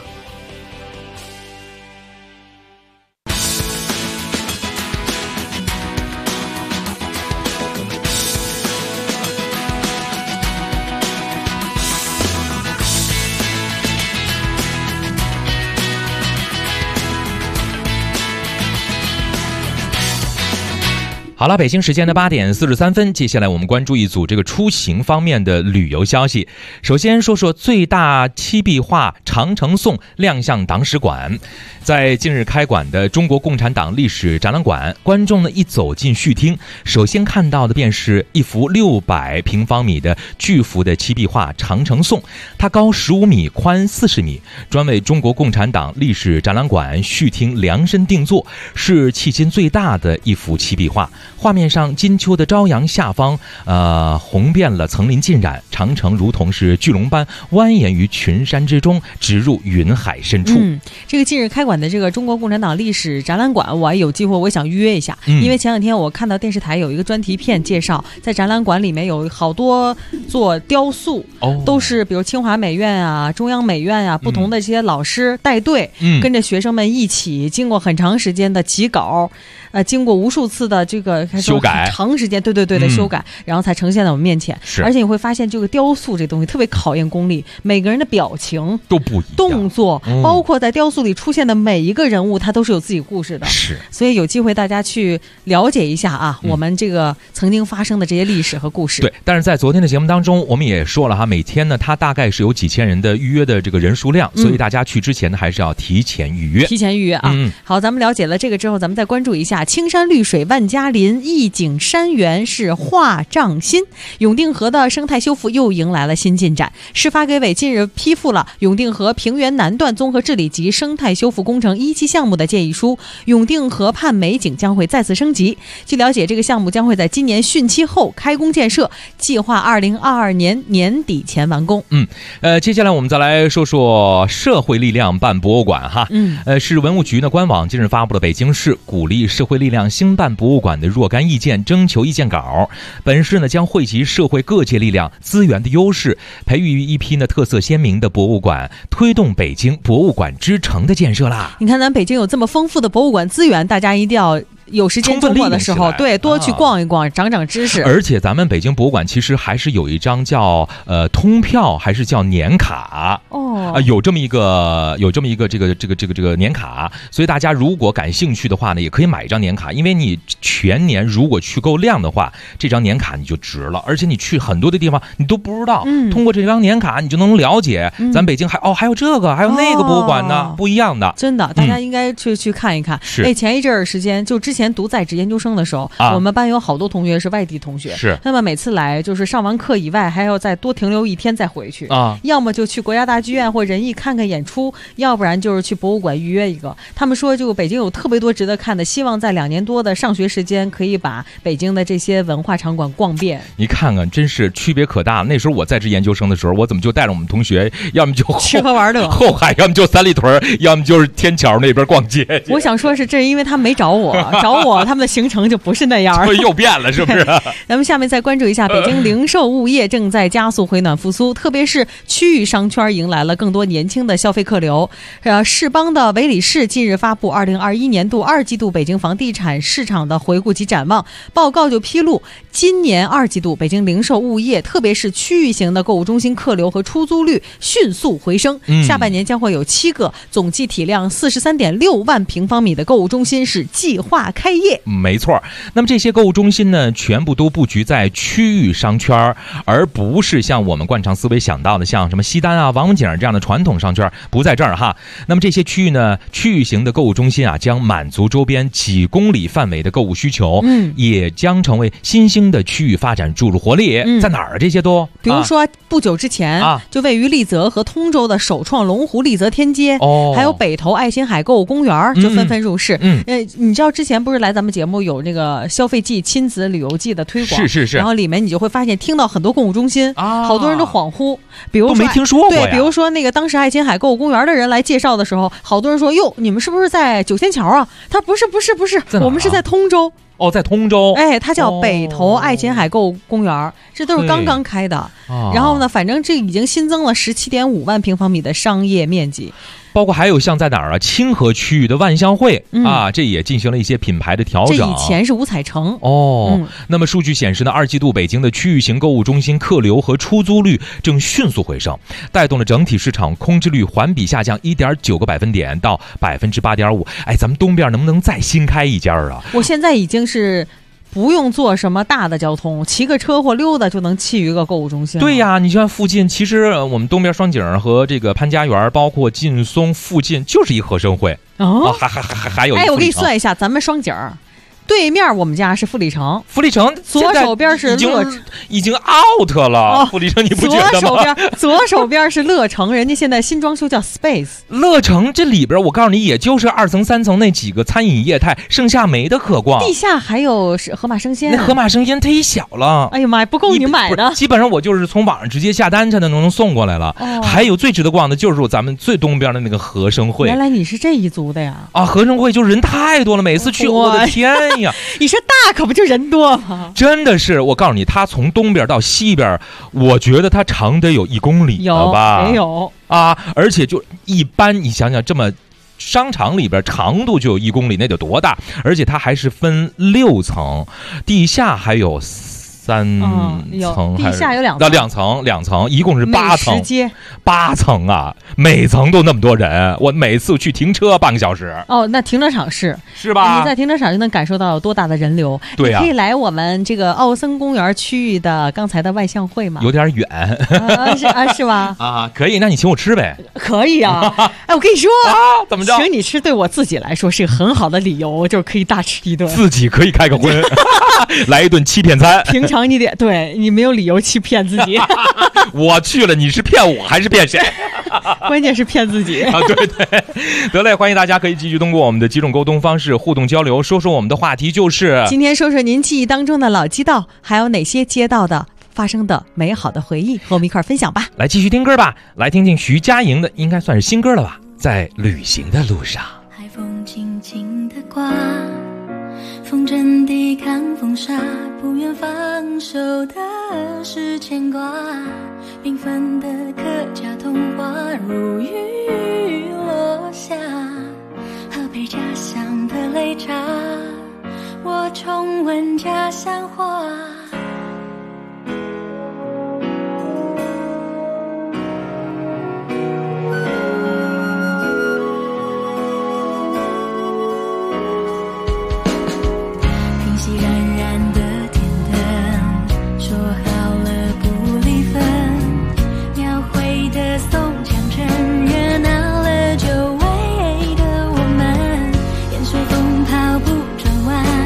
好了，北京时间的8点43分，接下来我们关注一组这个出行方面的旅游消息。首先说说最大七壁画长城颂亮相党史馆。在近日开馆的中国共产党历史展览馆，观众呢一走进序厅，首先看到的便是一幅600平方米的巨幅的七壁画长城颂，它高15米，宽40米，专为中国共产党历史展览馆序厅量身定做，是迄今最大的一幅七壁画。画面上金秋的朝阳下方，红遍了层林尽染，长城如同是巨龙般蜿蜒于群山之中，直入云海深处。 这个近日开馆的这个中国共产党历史展览馆，我有机会我想预约一下，因为前两天我看到电视台有一个专题片介绍，在展览馆里面有好多做雕塑，都是比如清华美院啊、中央美院啊，不同的这些老师带队，跟着学生们一起，经过很长时间的起稿。经过无数次的这个修改， 长时间对的修改，然后才呈现在我们面前。而且你会发现，这个雕塑这东西特别考验功力，每个人的表情都不一样， 动作，包括在雕塑里出现的每一个人物，他都是有自己故事的。 是， 所以有机会大家去了解一下啊，我们这个曾经发生的这些历史和故事。 对，但是在昨天的节目当中，我们也说了哈，每天呢，它大概是有几千人的预约的这个人数量，所以大家去之前呢，还是要提前预约。 啊。好，咱们了解了这个之后，咱们再关注一下。青山绿水万家林，一景山园是画丈新。永定河的生态修复又迎来了新进展。市发改委近日批复了永定河平原南段综合治理及生态修复工程1期项目的建议书，永定河畔美景将会再次升级。据了解，这个项目将会在今年汛期后开工建设，计划2022年年底前完工。 接下来我们再来说说社会力量办博物馆哈。市文物局呢官网近日发布了北京市鼓励社会力量兴办博物馆的若干意见征求意见稿。本市呢将汇集社会各界力量资源的优势，培育一批呢特色鲜明的博物馆，推动北京博物馆之城的建设啦。 你看咱北京有这么丰富的博物馆资源，大家一定要有时间周末的时候，对，多去逛一逛，长长知识。 而且咱们北京博物馆其实还是有一张叫通票，还是叫年卡有这么一个这个年卡，所以大家如果感兴趣的话呢，也可以买一张年卡，因为你全年如果去够量的话，这张年卡你就值了。而且你去很多的地方你都不知道，通过这张年卡你就能了解，咱北京还有这个还有那个博物馆呢，不一样的。 真的，大家应该去看一看。 是， 前一阵儿时间就之前前读在职研究生的时候，我们班有好多同学是外地同学， 是那么每次来就是上完课以外还要再多停留1天再回去要么就去国家大剧院或仁义看看演出，要不然就是去博物馆预约一个。他们说就北京有特别多值得看的，希望在2年多的上学时间可以把北京的这些文化场馆逛遍。 你看看，真是区别可大。那时候我在职研究生的时候，我怎么就带着我们同学，要么就吃喝玩乐后海，要么就三里屯，要么就是天桥那边逛街。 我想说是这是因为他没找我他们的行程就不是那样又变了，是不是？ 咱们下面再关注一下北京零售物业正在加速回暖复苏，特别是区域商圈迎来了更多年轻的消费客流。世邦的韦理士近日发布2021年度2季度北京房地产市场的回顾及展望报告，就披露今年2季度北京零售物业特别是区域型的购物中心客流和出租率迅速回升，下半年将会有7个总计体量43.6万平方米的购物中心是计划开业。 没错，那么这些购物中心呢，全部都布局在区域商圈，而不是像我们惯常思维想到的像什么西单啊、王府井这样的传统商圈，不在这儿哈。那么这些区域呢，区域型的购物中心啊，将满足周边几公里范围的购物需求，也将成为新兴的区域发展注入活力。在哪儿这些都？ 比如说不久之前就位于丽泽和通州的首创龙湖丽泽天街，还有北投爱琴海购物公园就纷纷入市。你知道之前不是来咱们节目有那个消费季亲子旅游季的推广， 是， 然后里面你就会发现听到很多购物中心好多人都恍惚，比如说都没听说过呀。 对，比如说那个当时爱琴海购物公园的人来介绍的时候，好多人说哟，你们是不是在九仙桥啊？他说不是，我们是在通州。 在通州， 它叫北投爱琴海购物公园，这都是刚刚开的。然后呢，反正这已经新增了17.5万平方米的商业面积。 包括还有像在哪儿啊，清河区域的万象汇这也进行了一些品牌的调整。 这以前是五彩城那么数据显示呢，2季度北京的区域型购物中心客流和出租率正迅速回升，带动了整体市场空置率环比下降1.9个百分点到8.5%。咱们东边能不能再新开一家啊？ 我现在已经是不用坐什么大的交通，骑个车或溜达就能去一个购物中心。 对呀，你像附近，其实我们东边双井和这个潘家园，包括劲松附近，就是一合生汇还有一。 我给你算一下，咱们双井对面我们家是富力城，左手边是已经 out 了。富力城你不觉得吗？ 左手边是乐城，人家现在新装修叫 Space。 乐城这里边我告诉你，也就是2层3层那几个餐饮业态，剩下没得可逛。 地下还有河马生鲜， 那河马生鲜忒小了。 哎呀妈呀，不够你买的。 基本上我就是从网上直接下单才能送过来了。还有最值得逛的就是咱们最东边的那个合生汇。 原来你是这一族的呀？ 合生汇就是人太多了，每次去我的天呀！ 你说大可不就人多吗？ 真的是，我告诉你，它从东边到西边，我觉得它长得有1公里了吧？ 没有而且就一般，你想想这么。商场里边长度就有1公里，那得多大？而且它还是分6层，地下还有3层， 地下有 2层，一共是8层。 美食街 8层啊，每层都那么多人，我每次去停车半个小时。 那停车场是吧？ 你在停车场就能感受到有多大的人流。 对啊， 你可以来我们这个奥森公园区域的刚才的万象汇吗？ 有点远是吗？ 可以，那你请我吃呗。 可以啊。我跟你说怎么着？ 请你吃对我自己来说是个很好的理由，就是可以大吃一顿， 自己可以开个荤来一顿欺骗餐。 平常对你没有理由欺骗自己。 我去了，你是骗我还是骗谁？ 关键是骗自己对，得嘞，欢迎大家可以继续通过我们的几种沟通方式互动交流，说说我们的话题就是今天说说您记忆当中的老街道，还有哪些街道的发生的美好的回忆，和我们一块分享吧。 来继续听歌吧，来听听徐佳莹的，应该算是新歌了吧，在旅行的路上。 海风轻轻地刮，风筝抵抗风沙，不愿放手的是牵挂，缤纷的客家童话如雨落下，喝杯家乡的擂茶，我重温家乡话。转弯，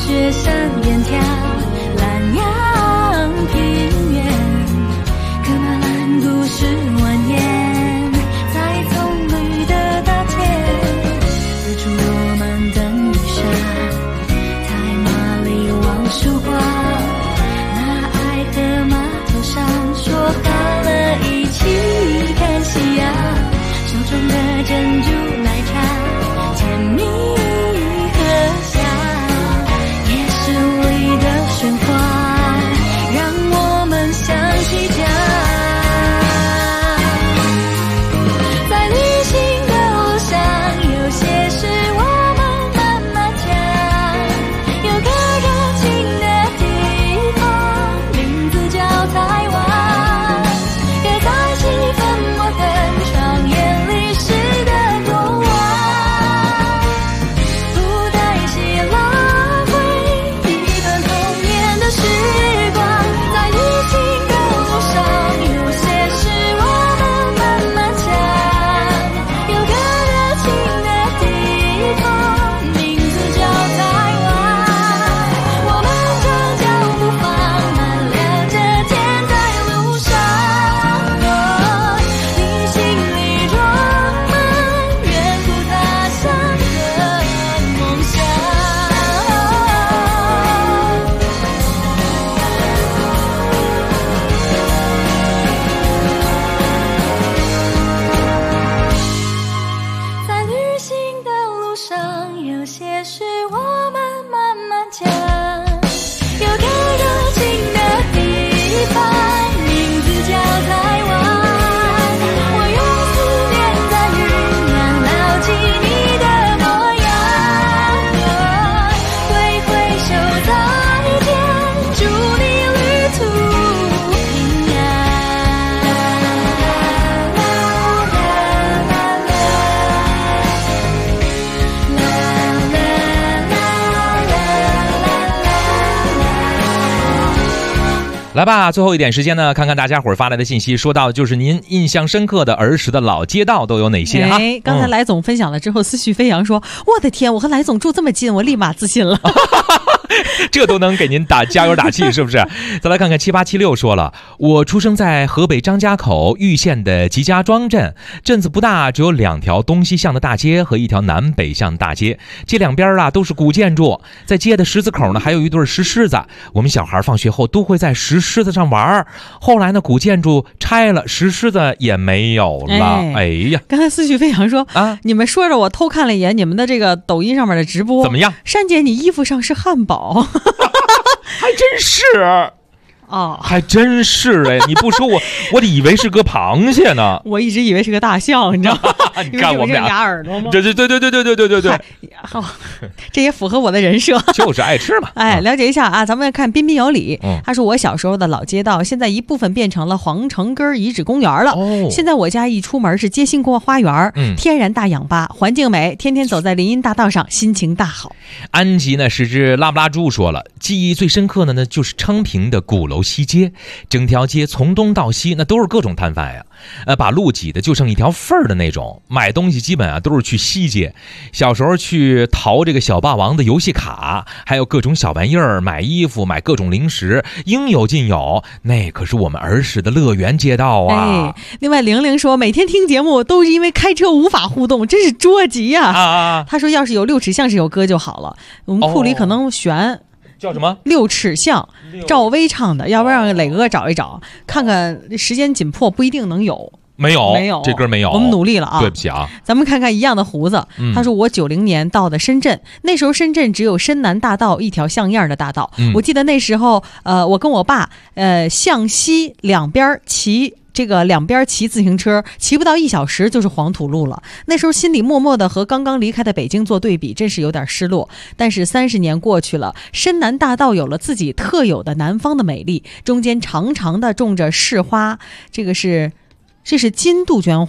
雪山远眺南洋平原，刻满蓝故事蜿蜒，在葱绿的大街，日出落满灯雨下，在马里望曙光，那爱河码头上说好了一起看夕阳，手中的珍珠奶茶甜蜜和香，夜市里的喧哗让我们想起家，在旅行的路上有些事我们慢慢讲，有个热情的地方名字叫台湾，刻在气氛我很长眼历史的过往，不带血拉回一段童年的时光，在旅行的路上有些事我们慢慢讲，有个热情的地方名字叫台湾，我们将脚步放慢，亮着天在路上，你心里装满远赴他乡的梦想。在旅行的路上有些事我们慢慢讲，有个热情的地方名字叫台湾，我用思念在云南牢记你的模样，挥挥手再见，祝你旅途平来吧，最后一点时间呢，看看大家伙儿发来的信息，说到就是您印象深刻的儿时的老街道都有哪些哈？ 刚才来总分享了之后，思绪飞扬说：“我的天，我和来总住这么近，我立马自信了。” 这都能给您加油打气，是不是？再来看看7876说了，我出生在河北张家口玉县的吉家庄镇，镇子不大，只有2条东西向的大街和1条南北向的大街，街两边啊都是古建筑，在街的十字口呢还有一对石狮子，我们小孩放学后都会在石狮子上玩。后来呢，古建筑拆了，石狮子也没有了。哎呀， 刚才思绪飞扬说啊，你们说着我偷看了一眼你们的这个抖音上面的直播， 怎么样？ 珊姐，你衣服上是汉堡。 还真是哦， 还真是哎！你不说我得以为是个螃蟹呢。 我一直以为是个大象，你知道吗？ 你看我们俩牙耳朵吗？ 对， 好，这也符合我的人设， 就是爱吃嘛。 哎，了解一下啊，咱们看彬彬有礼。他说我小时候的老街道，现在一部分变成了皇城根遗址公园了。现在我家一出门是街心过花园，天然大氧吧，环境美，天天走在林荫大道上，心情大好。 安吉呢是只拉布拉猪说了，记忆最深刻的呢就是昌平的鼓楼西街，整条街从东到西那都是各种摊贩呀，把路挤的就剩一条缝儿的那种，买东西基本啊都是去西街。小时候去淘这个小霸王的游戏卡，还有各种小玩意儿，买衣服，买各种零食，应有尽有，那可是我们儿时的乐园街道啊。 另外玲玲说，每天听节目都是因为开车无法互动，真是捉急呀。他说要是有6尺巷是有歌就好了，我们库里可能选叫什么 6尺巷，赵薇唱的，要不然让磊哥找一找，看看时间紧迫不一定能有。 没有，这歌没有， 我们努力了啊！ 对不起啊， 咱们看看一样的胡子。他说我90年到的深圳，那时候深圳只有深南大道一条像样的大道。我记得那时候，我跟我爸，向西两边骑自行车，骑不到1小时就是黄土路了。那时候心里默默的和刚刚离开的北京做对比，真是有点失落。但是30年过去了，深南大道有了自己特有的南方的美丽，中间长长的种着市花，这是金杜鹃花，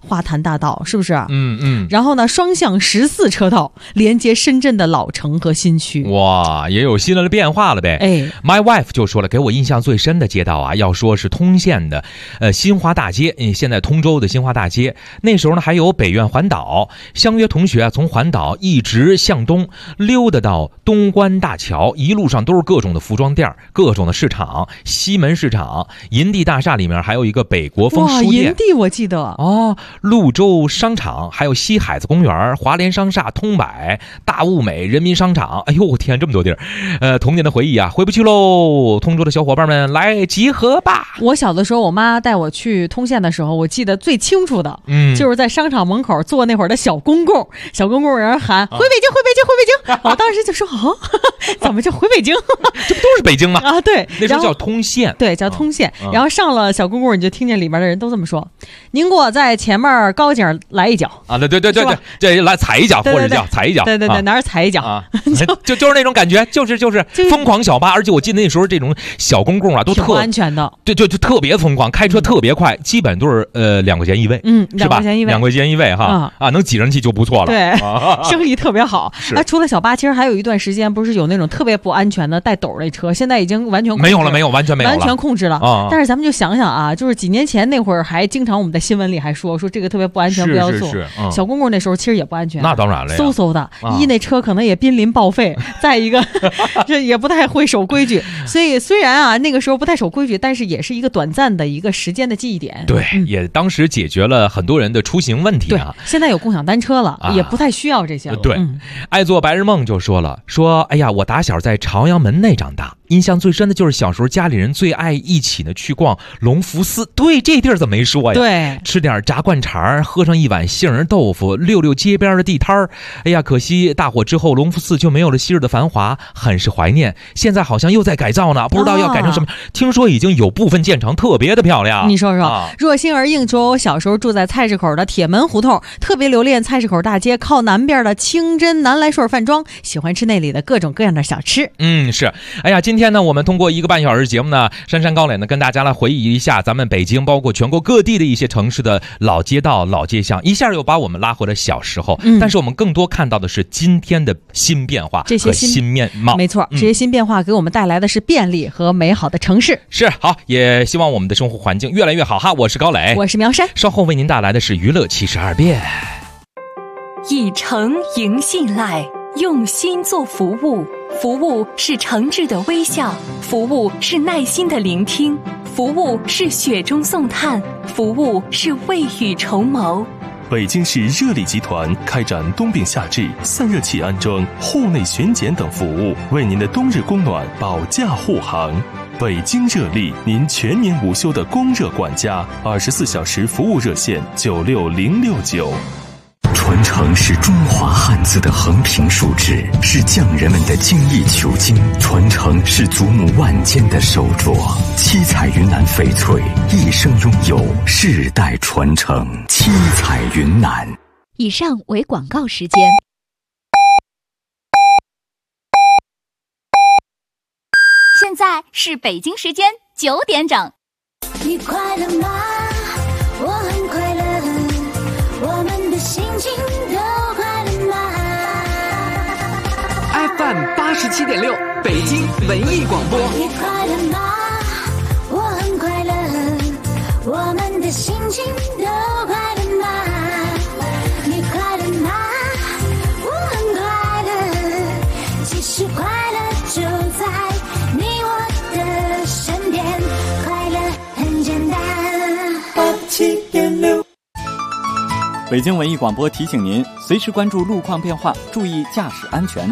花坛大道，是不是？ 嗯。 然后呢，双向14车道连接深圳的老城和新区。 哇，也有新的变化了呗。My wife 就说了，给我印象最深的街道啊，要说是通县的新华大街，现在通州的新华大街。那时候呢，还有北苑环岛，相约同学啊，从环岛一直向东溜达到东关大桥，一路上都是各种的服装店、各种的市场，西门市场、银地大厦里面还有一个北国风书店。 银地我记得哦，潞州商场，还有西海子公园、华联商厦、通百、大物美、人民商场。哎呦我天，这么多地儿！童年的回忆啊，回不去喽！通州的小伙伴们来集合吧！ 我小的时候，我妈带我去通县的时候，我记得最清楚的，就是在商场门口坐那会儿的小公共，小公共人喊回北京，回北京，回北京！我当时就说怎么就回北京？ 这不都是北京吗？ 啊，对， 那时候叫通县， 对，叫通县。然后上了小公共，你就听见里边的人都这么说：“您给我在前面高井来一脚啊！”对，来踩一脚，或者叫踩一脚， 对，哪儿踩一脚啊？ 就是那种感觉，就是疯狂小巴，而且我记得那时候这种小公共啊，都特安全的， 对，就特别疯狂，开车特别快，基本都是2块钱一位，是吧？2块钱一位哈，能挤上去就不错了。 对，生意特别好。除了小巴，其实还有一段时间不是有那种特别不安全的带斗的车，现在已经完全没有了，完全没有了， 完全控制了。但是咱们就想想啊，就是几年前那会儿还经常我们在新闻里还说这个特别不安全，不要坐。小公共那时候其实也不安全， 那当然了呀， 嗖的，那车可能也濒临报废，再一个这也不太会守规矩，所以虽然啊那个时候不太守规矩，但是也是一个短暂的一个时间的记忆点。 对，也当时解决了很多人的出行问题啊。 对，现在有共享单车了，也不太需要这些了。 对，爱做白日梦就说了，哎呀，我打小在朝阳门内长大，印象最深的就是小时候家里人最爱一起呢去逛隆福寺。对，这地儿怎么没说呀？ 对， 吃点炸灌肠，喝上一碗杏仁豆腐，溜街边的地摊儿。哎呀，可惜大火之后隆福寺就没有了昔日的繁华，很是怀念。现在好像又在改造呢，不知道要改成什么。听说已经有部分建成特别的漂亮。 你说若心而应说，我小时候住在菜市口的铁门胡同，特别留恋菜市口大街靠南边的清真南来顺饭庄，喜欢吃那里的各种各样的小吃。 是。哎呀，今天呢，我们通过1个半小时节目呢，珊珊高磊呢跟大家来回忆一下咱们北京，包括全国各地的一些城市的老街道、老街巷，一下又把我们拉回了小时候。但是我们更多看到的是今天的新变化和新面貌。 没错，这些新变化给我们带来的是便利和美好的城市。 是，好，也希望我们的生活环境越来越好哈。我是高磊， 我是苗山， 稍后为您带来的是娱乐72变。 以诚迎信赖，用心做服务。服务是诚挚的微笑，服务是耐心的聆听，服务是雪中送炭，服务是未雨绸缪。 北京市热力集团开展冬病夏治、散热器安装、户内巡检等服务，为您的冬日供暖保驾护航。北京热力，您全年无休的供热管家，24小时服务热线96069。 传承是中华汉字的横平竖直，是匠人们的精益求精；传承是祖母万间的手镯。七彩云南翡翠一生拥有，世代传承。七彩云南。 以上为广告时间。现在是北京时间9点整。 你快乐吗？我很快乐。我们的心情都快乐吗 ？FM 87.6，北京文艺广播。 你快乐吗？我很快乐。我们的心情都快乐吗？你快乐吗？我很快乐。其实快乐就在你我的身边，快乐很简单。 87.6。北京文艺广播提醒您，随时关注路况变化，注意驾驶安全。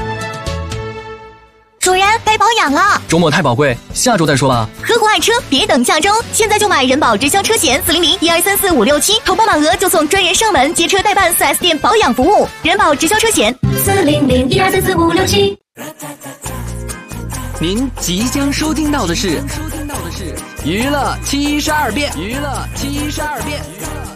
主人，该保养了。 周末太宝贵，下周再说吧。 合伙爱车，别等下周，现在就买人保直销车险400-1234-567，投保满额就送专人上门接车代办 4S 店保养服务。人保直销车险400-1234-567。 您即将收听到的是娱乐72变。娱乐72变。